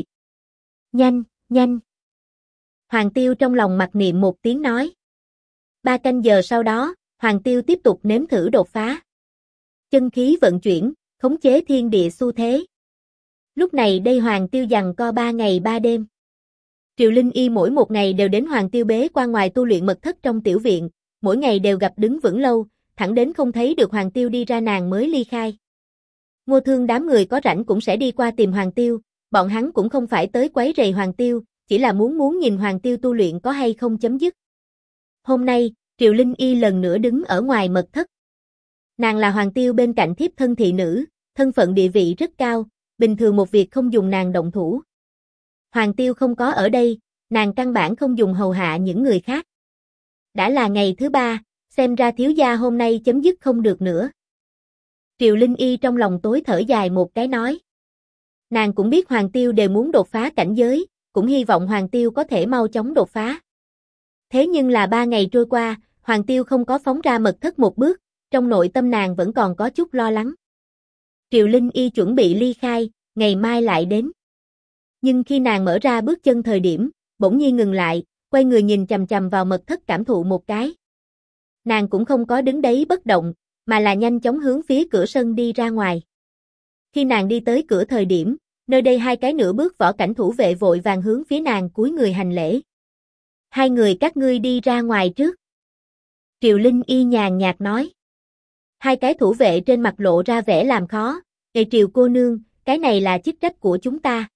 Nhanh. Hoàng Tiêu trong lòng mặc niệm một tiếng nói. 3 canh giờ sau đó, Hoàng Tiêu tiếp tục nếm thử đột phá. Chân khí vận chuyển, khống chế thiên địa xu thế. Lúc này đây Hoàng Tiêu giằng co 3 ngày 3 đêm. Triều Linh Y mỗi một ngày đều đến Hoàng Tiêu bế quan ngoài tu luyện mật thất trong tiểu viện, mỗi ngày đều gặp đứng vững lâu, thẳng đến không thấy được Hoàng Tiêu đi ra nàng mới ly khai. Ngô Thương đám người có rảnh cũng sẽ đi qua tìm Hoàng Tiêu, bọn hắn cũng không phải tới quấy rầy Hoàng Tiêu, chỉ là muốn nhìn Hoàng Tiêu tu luyện có hay không chấm dứt. Hôm nay, Triều Linh Y lần nữa đứng ở ngoài mật thất. Nàng là Hoàng Tiêu bên cạnh thiếp thân thị nữ, thân phận địa vị rất cao, bình thường một việc không dùng nàng động thủ. Hoàng Tiêu không có ở đây, nàng căn bản không dùng hầu hạ những người khác. Đã là ngày thứ 3, xem ra thiếu gia hôm nay chấm dứt không được nữa. Triều Linh Y trong lòng tối thở dài một cái nói. Nàng cũng biết Hoàng Tiêu đều muốn đột phá cảnh giới, cũng hy vọng Hoàng Tiêu có thể mau chóng đột phá. Thế nhưng là 3 ngày trôi qua, Hoàng Tiêu không có phóng ra mật thất một bước, trong nội tâm nàng vẫn còn có chút lo lắng. Triều Linh Y chuẩn bị ly khai, ngày mai lại đến. Nhưng khi nàng mở ra bước chân thời điểm, bỗng nhiên ngừng lại, quay người nhìn chằm chằm vào mật thất cảm thụ một cái. Nàng cũng không có đứng đấy bất động, mà là nhanh chóng hướng phía cửa sân đi ra ngoài. Khi nàng đi tới cửa thời điểm, Nơi đây hai cái nửa bước võ cảnh thủ vệ vội vàng hướng phía nàng cúi người hành lễ. Hai người các ngươi đi ra ngoài trước. Triều Linh Y nhàn nhạt nói. Hai cái thủ vệ trên mặt lộ ra vẻ làm khó. Triều cô nương, cái này là chức trách của chúng ta.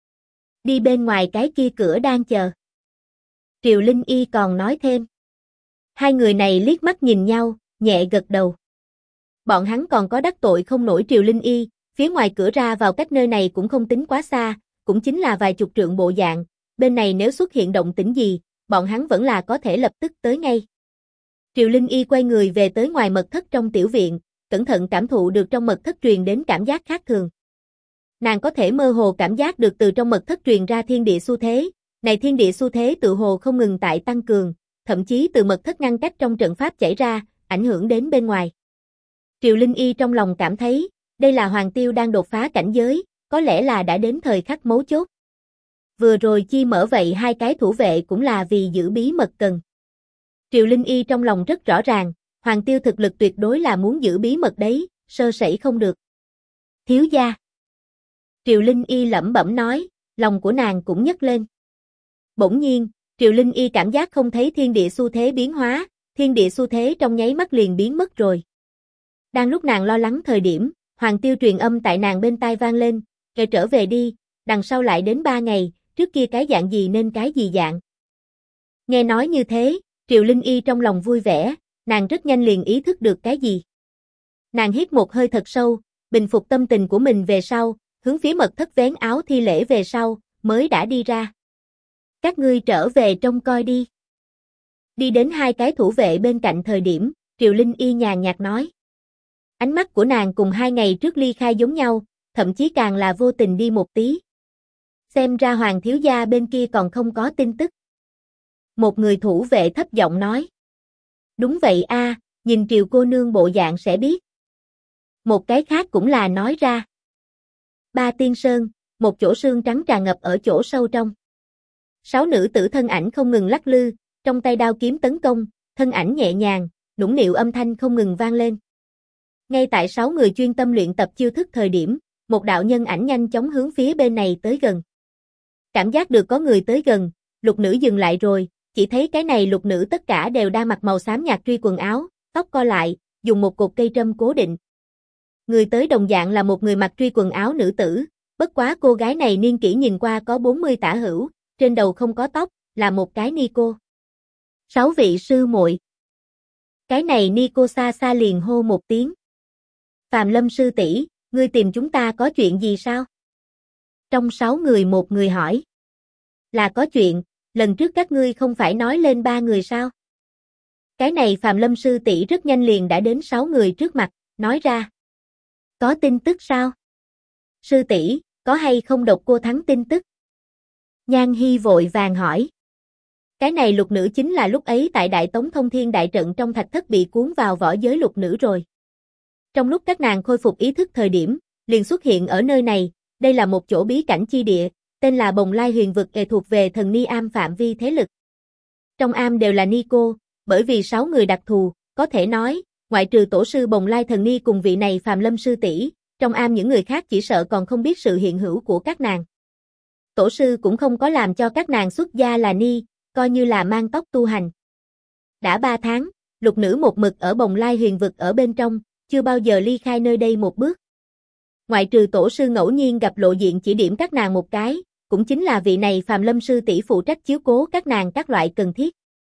Đi bên ngoài cái kia cửa đang chờ. Triều Linh Y còn nói thêm. Hai người này liếc mắt nhìn nhau, nhẹ gật đầu. Bọn hắn còn có đắc tội không nổi Triều Linh Y, phía ngoài cửa ra vào cách nơi này cũng không tính quá xa, cũng chính là vài chục trượng bộ dạng, bên này nếu xuất hiện động tĩnh gì, bọn hắn vẫn là có thể lập tức tới ngay. Triều Linh Y quay người về tới ngoài mật thất trong tiểu viện, cẩn thận cảm thụ được trong mật thất truyền đến cảm giác khác thường. Nàng có thể mơ hồ cảm giác được từ trong mật thất truyền ra thiên địa xu thế, này thiên địa xu thế tự hồ không ngừng tại tăng cường, thậm chí từ mật thất ngăn cách trong trận pháp chảy ra, ảnh hưởng đến bên ngoài. Triều Linh Y trong lòng cảm thấy, đây là Hoàng Tiêu đang đột phá cảnh giới, có lẽ là đã đến thời khắc mấu chốt. Vừa rồi chi mở vậy hai cái thủ vệ cũng là vì giữ bí mật cần. Triều Linh Y trong lòng rất rõ ràng, Hoàng Tiêu thực lực tuyệt đối là muốn giữ bí mật đấy, sơ sẩy không được. Thiếu gia. Triều Linh Y lẩm bẩm nói, lòng của nàng cũng nhấc lên. Bỗng nhiên, Triều Linh Y cảm giác không thấy thiên địa xu thế biến hóa, thiên địa xu thế trong nháy mắt liền biến mất rồi. Đang lúc nàng lo lắng thời điểm, Hoàng Tiêu truyền âm tại nàng bên tai vang lên, "Kể trở về đi, đằng sau lại đến 3 ngày, trước kia cái dạng gì nên cái gì dạng." Nghe nói như thế, Triều Linh Y trong lòng vui vẻ, nàng rất nhanh liền ý thức được cái gì. Nàng hít một hơi thật sâu, bình phục tâm tình của mình về sau, hướng phía mật thất vén áo thi lễ về sau, mới đã đi ra. Các ngươi trở về trông coi đi. Đi đến hai cái thủ vệ bên cạnh thời điểm, Triều Linh Y nhàn nhạt nói. Ánh mắt của nàng cùng 2 ngày trước ly khai giống nhau, thậm chí càng là vô tình đi một tí. Xem ra Hoàng thiếu gia bên kia còn không có tin tức. Một người thủ vệ thấp giọng nói. Đúng vậy a, nhìn Triều cô nương bộ dạng sẽ biết. Một cái khác cũng là nói ra. Ba Tiên Sơn, một chỗ sương trắng tràn ngập ở chỗ sâu trong. 6 nữ tử thân ảnh không ngừng lắc lư, trong tay đao kiếm tấn công, thân ảnh nhẹ nhàng, nũng nịu âm thanh không ngừng vang lên. Ngay tại 6 người chuyên tâm luyện tập chiêu thức thời điểm, một đạo nhân ảnh nhanh chóng hướng phía bên này tới gần. Cảm giác được có người tới gần, lục nữ dừng lại rồi, chỉ thấy cái này lục nữ tất cả đều đang mặc màu xám nhạt truy quần áo, tóc co lại, dùng một cột cây trâm cố định. Người tới đồng dạng là một người mặc truy quần áo nữ tử, bất quá cô gái này niên kỷ nhìn qua có 40 tả hữu, trên đầu không có tóc, là một cái ni cô. 6 vị sư muội. Cái này ni cô xa xa liền hô một tiếng. Phàm Lâm sư tỷ, ngươi tìm chúng ta có chuyện gì sao? Trong 6 người một người hỏi. Là có chuyện, lần trước các ngươi không phải nói lên 3 người sao? Cái này Phàm Lâm sư tỷ rất nhanh liền đã đến 6 người trước mặt, nói ra. Có tin tức sao? Sư tỷ, có hay không độc cô thắng tin tức? Nhan Hi vội vàng hỏi. Cái này lục nữ chính là lúc ấy tại Đại Tống Thông Thiên đại trận trong thạch thất bị cuốn vào võ giới lục nữ rồi. Trong lúc các nàng khôi phục ý thức thời điểm, liền xuất hiện ở nơi này, đây là một chỗ bí cảnh chi địa, tên là Bồng Lai Huyền Vực thuộc về thần Ni Am phạm vi thế lực. Trong am đều là ni cô, bởi vì 6 người đặc thù, có thể nói, ngoại trừ tổ sư Bồng Lai thần ni cùng vị này Phàm Lâm sư tỷ, trong am những người khác chỉ sợ còn không biết sự hiện hữu của các nàng. Tổ sư cũng không có làm cho các nàng xuất gia là ni, coi như là mang tóc tu hành. Đã 3 tháng, lục nữ một mực ở Bồng Lai Huyền Vực ở bên trong, chưa bao giờ ly khai nơi đây một bước. Ngoại trừ tổ sư ngẫu nhiên gặp lộ diện chỉ điểm các nàng một cái, cũng chính là vị này Phàm Lâm sư tỷ phụ trách chiếu cố các nàng các loại cần thiết.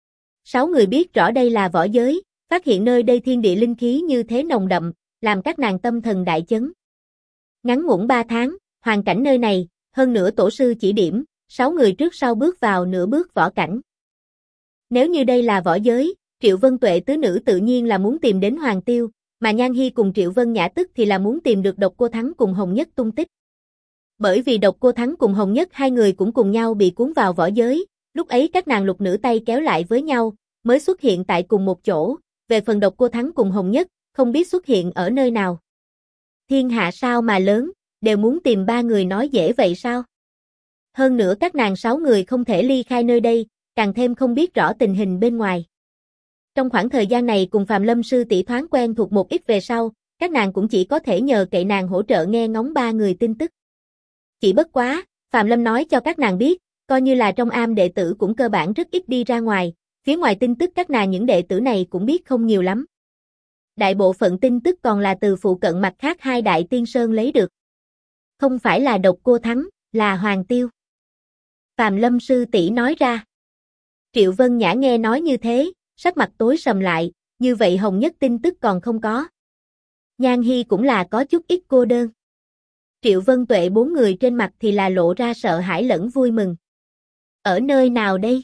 6 người biết rõ đây là võ giới, phát hiện nơi đây thiên địa linh khí như thế nồng đậm, làm các nàng tâm thần đại chấn. Ngắn ngủn 3 tháng, hoàn cảnh nơi này, hơn nữa tổ sư chỉ điểm, 6 người trước sau bước vào nửa bước võ cảnh. Nếu như đây là võ giới, Triệu Vân Tuệ tứ nữ tự nhiên là muốn tìm đến Hoàng Tiêu, mà Nhan Hi cùng Triệu Vân Nhã tức thì là muốn tìm được Độc Cô Thắng cùng Hồng Nhất tung tích. Bởi vì Độc Cô Thắng cùng Hồng Nhất hai người cũng cùng nhau bị cuốn vào võ giới, lúc ấy các nàng lục nữ tay kéo lại với nhau, mới xuất hiện tại cùng một chỗ, về phần Độc Cô Thắng cùng Hồng Nhất, không biết xuất hiện ở nơi nào. Thiên hạ sao mà lớn, đều muốn tìm 3 người nói dễ vậy sao? Hơn nữa các nàng 6 người không thể ly khai nơi đây, càng thêm không biết rõ tình hình bên ngoài. Trong khoảng thời gian này cùng Phàm Lâm sư tỷ thoáng quen thuộc một ít về sau, các nàng cũng chỉ có thể nhờ cậy nàng hỗ trợ nghe ngóng 3 người tin tức. Chỉ bất quá, Phạm Lâm nói cho các nàng biết, coi như là trong am đệ tử cũng cơ bản rất ít đi ra ngoài, phía ngoài tin tức các nàng những đệ tử này cũng biết không nhiều lắm. Đại bộ phận tin tức còn là từ phụ cận mặt khác hai đại tiên sơn lấy được. Không phải là Độc Cô Thắng, là Hoàng Tiêu. Phạm Lâm sư tỷ nói ra. Triệu Vân Nhã nghe nói như thế, sắc mặt tối sầm lại, như vậy Hồng Nhất tin tức còn không có. Nhan Hi cũng là có chút ít cô đơn. Triệu Vân Tuệ bốn người trên mặt thì là lộ ra sợ hãi lẫn vui mừng. Ở nơi nào đây?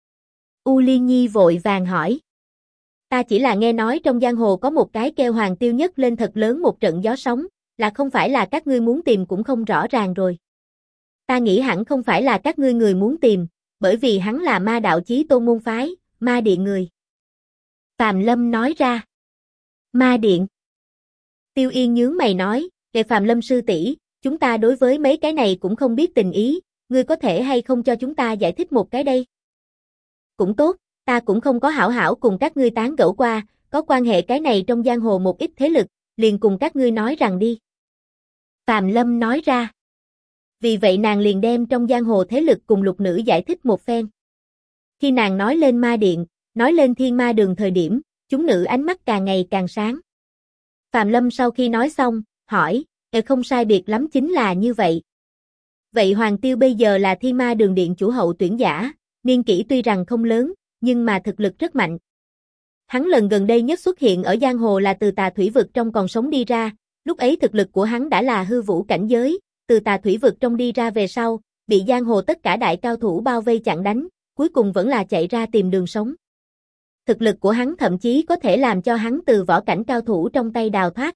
U Liên Nhi vội vàng hỏi. Ta chỉ là nghe nói trong giang hồ có một cái kêu Hoàng Tiêu nhất lên thật lớn một trận gió sóng, là không phải là các ngươi muốn tìm cũng không rõ ràng rồi. Ta nghĩ hẳn không phải là các ngươi người muốn tìm, bởi vì hắn là ma đạo chí tôn môn phái, ma điện người. Phạm Lâm nói ra. Ma điện. Tiêu Yên nhướng mày nói, kệ Phạm Lâm sư tỷ, chúng ta đối với mấy cái này cũng không biết tình ý, ngươi có thể hay không cho chúng ta giải thích một cái đây? Cũng tốt, ta cũng không có hảo hảo cùng các ngươi tán gẫu qua, có quan hệ cái này trong giang hồ một ít thế lực, liền cùng các ngươi nói rằng đi. Phạm Lâm nói ra. Vì vậy nàng liền đem trong giang hồ thế lực cùng lục nữ giải thích một phen. Khi nàng nói lên ma điện, nói lên thiên ma đường thời điểm, chúng nữ ánh mắt càng ngày càng sáng. Phạm Lâm sau khi nói xong, hỏi, không sai biệt lắm chính là như vậy. Vậy Hoàng Tiêu bây giờ là thiên ma đường điện chủ hậu tuyển giả, niên kỷ tuy rằng không lớn, nhưng mà thực lực rất mạnh. Hắn lần gần đây nhất xuất hiện ở giang hồ là từ Tà Thủy vực trong còn sống đi ra, lúc ấy thực lực của hắn đã là hư vũ cảnh giới, từ Tà Thủy vực trong đi ra về sau, bị giang hồ tất cả đại cao thủ bao vây chặn đánh, cuối cùng vẫn là chạy ra tìm đường sống. Thực lực của hắn thậm chí có thể làm cho hắn từ võ cảnh cao thủ trong tay đào thoát.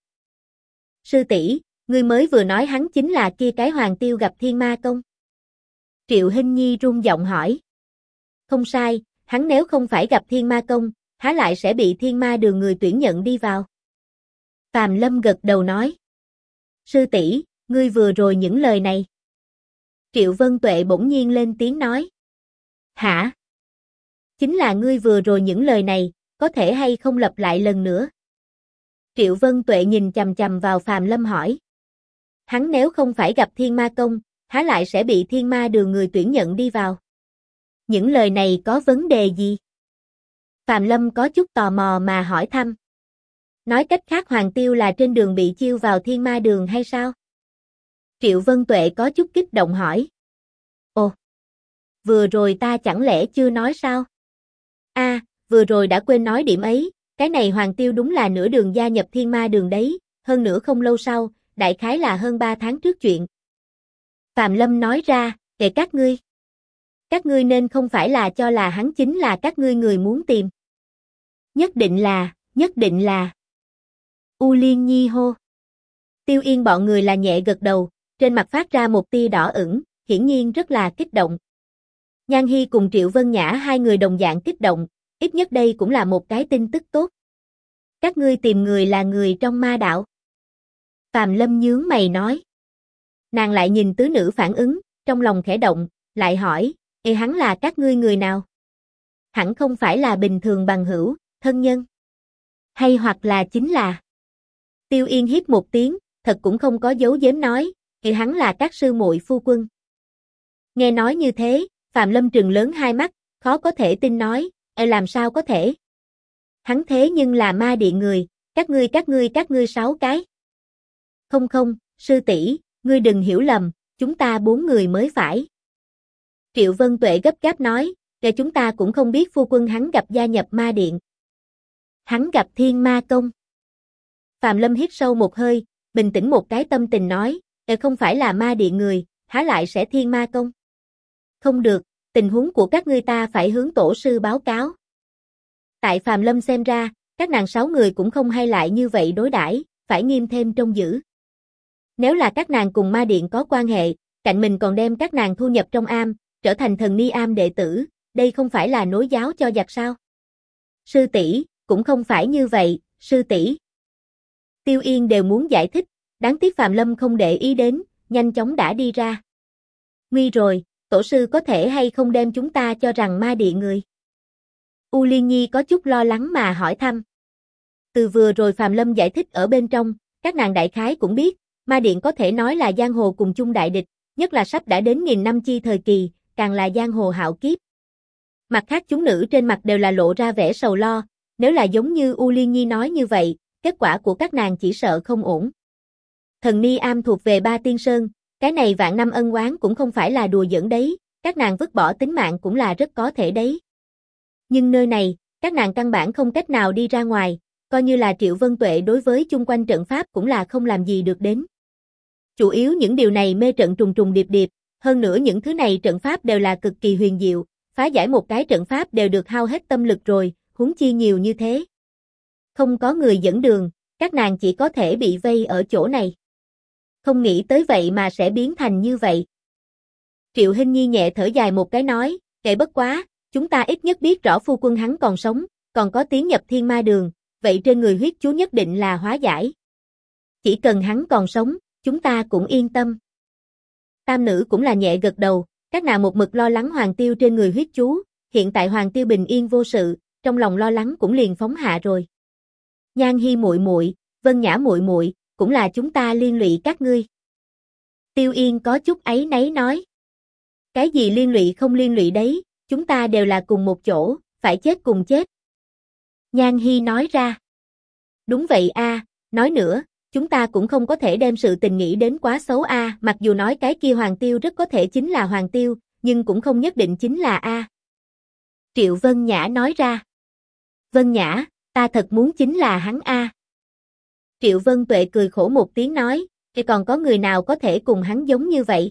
Sư tỷ, ngươi mới vừa nói hắn chính là kia cái Hoàng Tiêu gặp Thiên Ma Công. Triệu Hinh Nhi run giọng hỏi. Không sai, hắn nếu không phải gặp Thiên Ma Công, há lại sẽ bị Thiên Ma đường người tuyển nhận đi vào. Phạm Lâm gật đầu nói. Sư tỷ, ngươi vừa rồi những lời này. Triệu Vân Tuệ bỗng nhiên lên tiếng nói. Hả? Chính là ngươi vừa rồi những lời này, có thể hay không lặp lại lần nữa? Triệu Vân Tuệ nhìn chằm chằm vào Phạm Lâm hỏi. Hắn nếu không phải gặp Thiên Ma Công, há lại sẽ bị Thiên Ma đường người tuyển nhận đi vào? Những lời này có vấn đề gì? Phạm Lâm có chút tò mò mà hỏi thăm. Nói cách khác Hoàng Tiêu là trên đường bị chiêu vào Thiên Ma đường hay sao? Triệu Vân Tuệ có chút kích động hỏi. Ồ, vừa rồi ta chẳng lẽ chưa nói sao? Vừa rồi đã quên nói điểm ấy, cái này Hoàng Tiêu đúng là nửa đường gia nhập Thiên Ma đường đấy, hơn nữa không lâu sau, đại khái là hơn 3 tháng trước chuyện. Phạm Lâm nói ra, kệ các ngươi nên không phải là cho là hắn chính là các ngươi người muốn tìm. Nhất định là. U Liên Nhi hô. Tiêu Yên bọn người là nhẹ gật đầu, trên mặt phát ra một tia đỏ ửng, hiển nhiên rất là kích động. Nhan Hi cùng Triệu Vân Nhã hai người đồng dạng kích động, ít nhất đây cũng là một cái tin tức tốt. Các ngươi tìm người là người trong ma đạo. Phạm Lâm nhướng mày nói. Nàng lại nhìn tứ nữ phản ứng, trong lòng khẽ động, lại hỏi, hắn là các ngươi người nào? Hẳn không phải là bình thường bằng hữu, thân nhân. Hay hoặc là chính là. Tiêu Yên hít một tiếng, thật cũng không có giấu giếm nói, hắn là các sư muội phu quân. Nghe nói như thế, Phạm Lâm trừng lớn hai mắt, khó có thể tin nói, làm sao có thể? Hắn thế nhưng là ma điện người, các ngươi 6 cái. Không, sư tỷ, ngươi đừng hiểu lầm, chúng ta 4 người mới phải. Triệu Vân Tuệ gấp gáp nói, chúng ta cũng không biết phu quân hắn gặp gia nhập ma điện. Hắn gặp Thiên Ma Công. Phạm Lâm hít sâu một hơi, bình tĩnh một cái tâm tình nói, không phải là ma điện người, há lại sẽ Thiên Ma Công. Không được, tình huống của các ngươi ta phải hướng tổ sư báo cáo. Tại Phạm Lâm xem ra, các nàng 6 người cũng không hay lại như vậy đối đãi, phải nghiêm thêm trông giữ. Nếu là các nàng cùng ma điện có quan hệ, cạnh mình còn đem các nàng thu nhập trong am, trở thành thần ni am đệ tử, đây không phải là nối giáo cho giặc sao? Sư tỷ, cũng không phải như vậy, sư tỷ. Tiêu Yên đều muốn giải thích, đáng tiếc Phạm Lâm không để ý đến, nhanh chóng đã đi ra. Nguy rồi, tổ sư có thể hay không đem chúng ta cho rằng ma điện người? U Liên Nhi có chút lo lắng mà hỏi thăm. Từ vừa rồi Phạm Lâm giải thích ở bên trong, các nàng đại khái cũng biết, ma điện có thể nói là giang hồ cùng chung đại địch, nhất là sắp đã đến nghìn năm chi thời kỳ, càng là giang hồ hạo kiếp. Mặt khác chúng nữ trên mặt đều là lộ ra vẻ sầu lo, nếu là giống như U Liên Nhi nói như vậy, kết quả của các nàng chỉ sợ không ổn. Thần Ni Am thuộc về Ba Tiên Sơn, cái này vạn năm ân oán cũng không phải là đùa giỡn đấy, các nàng vứt bỏ tính mạng cũng là rất có thể đấy. Nhưng nơi này, các nàng căn bản không cách nào đi ra ngoài, coi như là Triệu Vân Tuệ đối với chung quanh trận pháp cũng là không làm gì được đến. Chủ yếu những điều này mê trận trùng trùng điệp điệp, hơn nữa những thứ này trận pháp đều là cực kỳ huyền diệu, phá giải một cái trận pháp đều được hao hết tâm lực rồi, huống chi nhiều như thế. Không có người dẫn đường, các nàng chỉ có thể bị vây ở chỗ này. Không nghĩ tới vậy mà sẽ biến thành như vậy. Triệu Hinh Nhi nhẹ thở dài một cái nói, kệ bất quá, chúng ta ít nhất biết rõ phu quân hắn còn sống, còn có tiến nhập thiên ma đường, vậy trên người huyết chú nhất định là hóa giải. Chỉ cần hắn còn sống, chúng ta cũng yên tâm. Tam nữ cũng là nhẹ gật đầu, các nàng một mực lo lắng Hoàng Tiêu trên người huyết chú, hiện tại Hoàng Tiêu bình yên vô sự, trong lòng lo lắng cũng liền phóng hạ rồi. Nhan Hi muội muội, Vân Nhã muội muội, cũng là chúng ta liên lụy các ngươi. Tiêu Yên có chút áy náy nói. Cái gì liên lụy không liên lụy đấy, chúng ta đều là cùng một chỗ, phải chết cùng chết. Nhan Hi nói ra. Đúng vậy a, nói nữa, chúng ta cũng không có thể đem sự tình nghĩ đến quá xấu a, mặc dù nói cái kia Hoàng Tiêu rất có thể chính là Hoàng Tiêu, nhưng cũng không nhất định chính là a. Triệu Vân Nhã nói ra. Vân Nhã, ta thật muốn chính là hắn a. Triệu Vân Tuệ cười khổ một tiếng nói, thì còn có người nào có thể cùng hắn giống như vậy?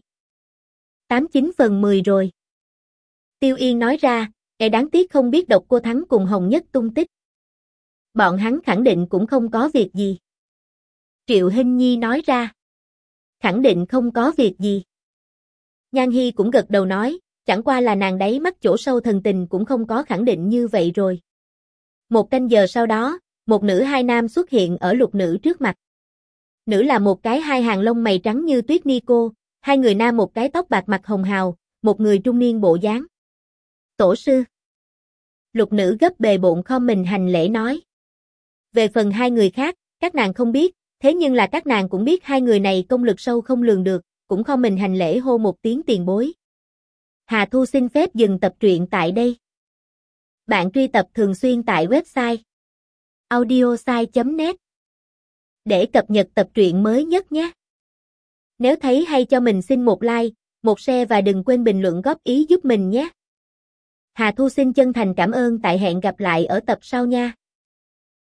89/10 rồi. Tiêu Yên nói ra, cái đáng tiếc không biết Độc Cô Thắng cùng Hồng Nhất tung tích. Bọn hắn khẳng định cũng không có việc gì. Triệu Hinh Nhi nói ra. Khẳng định không có việc gì. Nhan Hi cũng gật đầu nói, chẳng qua là nàng đáy mắt chỗ sâu thần tình cũng không có khẳng định như vậy rồi. Một canh giờ sau đó, một nữ hai nam xuất hiện ở Lục nữ trước mặt. Nữ là một cái hai hàng lông mày trắng như tuyết ni cô, hai người nam một cái tóc bạc mặt hồng hào, một người trung niên bộ dáng. Tổ sư. Lục nữ gấp bề bộn khom mình hành lễ nói. Về phần hai người khác, các nàng không biết, thế nhưng là các nàng cũng biết hai người này công lực sâu không lường được, cũng khom mình hành lễ hô một tiếng tiền bối. Hà Thu xin phép dừng tập truyện tại đây. Bạn truy tập thường xuyên tại website audiosai.net để cập nhật tập truyện mới nhất nhé. Nếu thấy hay cho mình xin một like, một share và đừng quên bình luận góp ý giúp mình nhé. Hà Thu xin chân thành cảm ơn, tại hẹn gặp lại ở tập sau nha.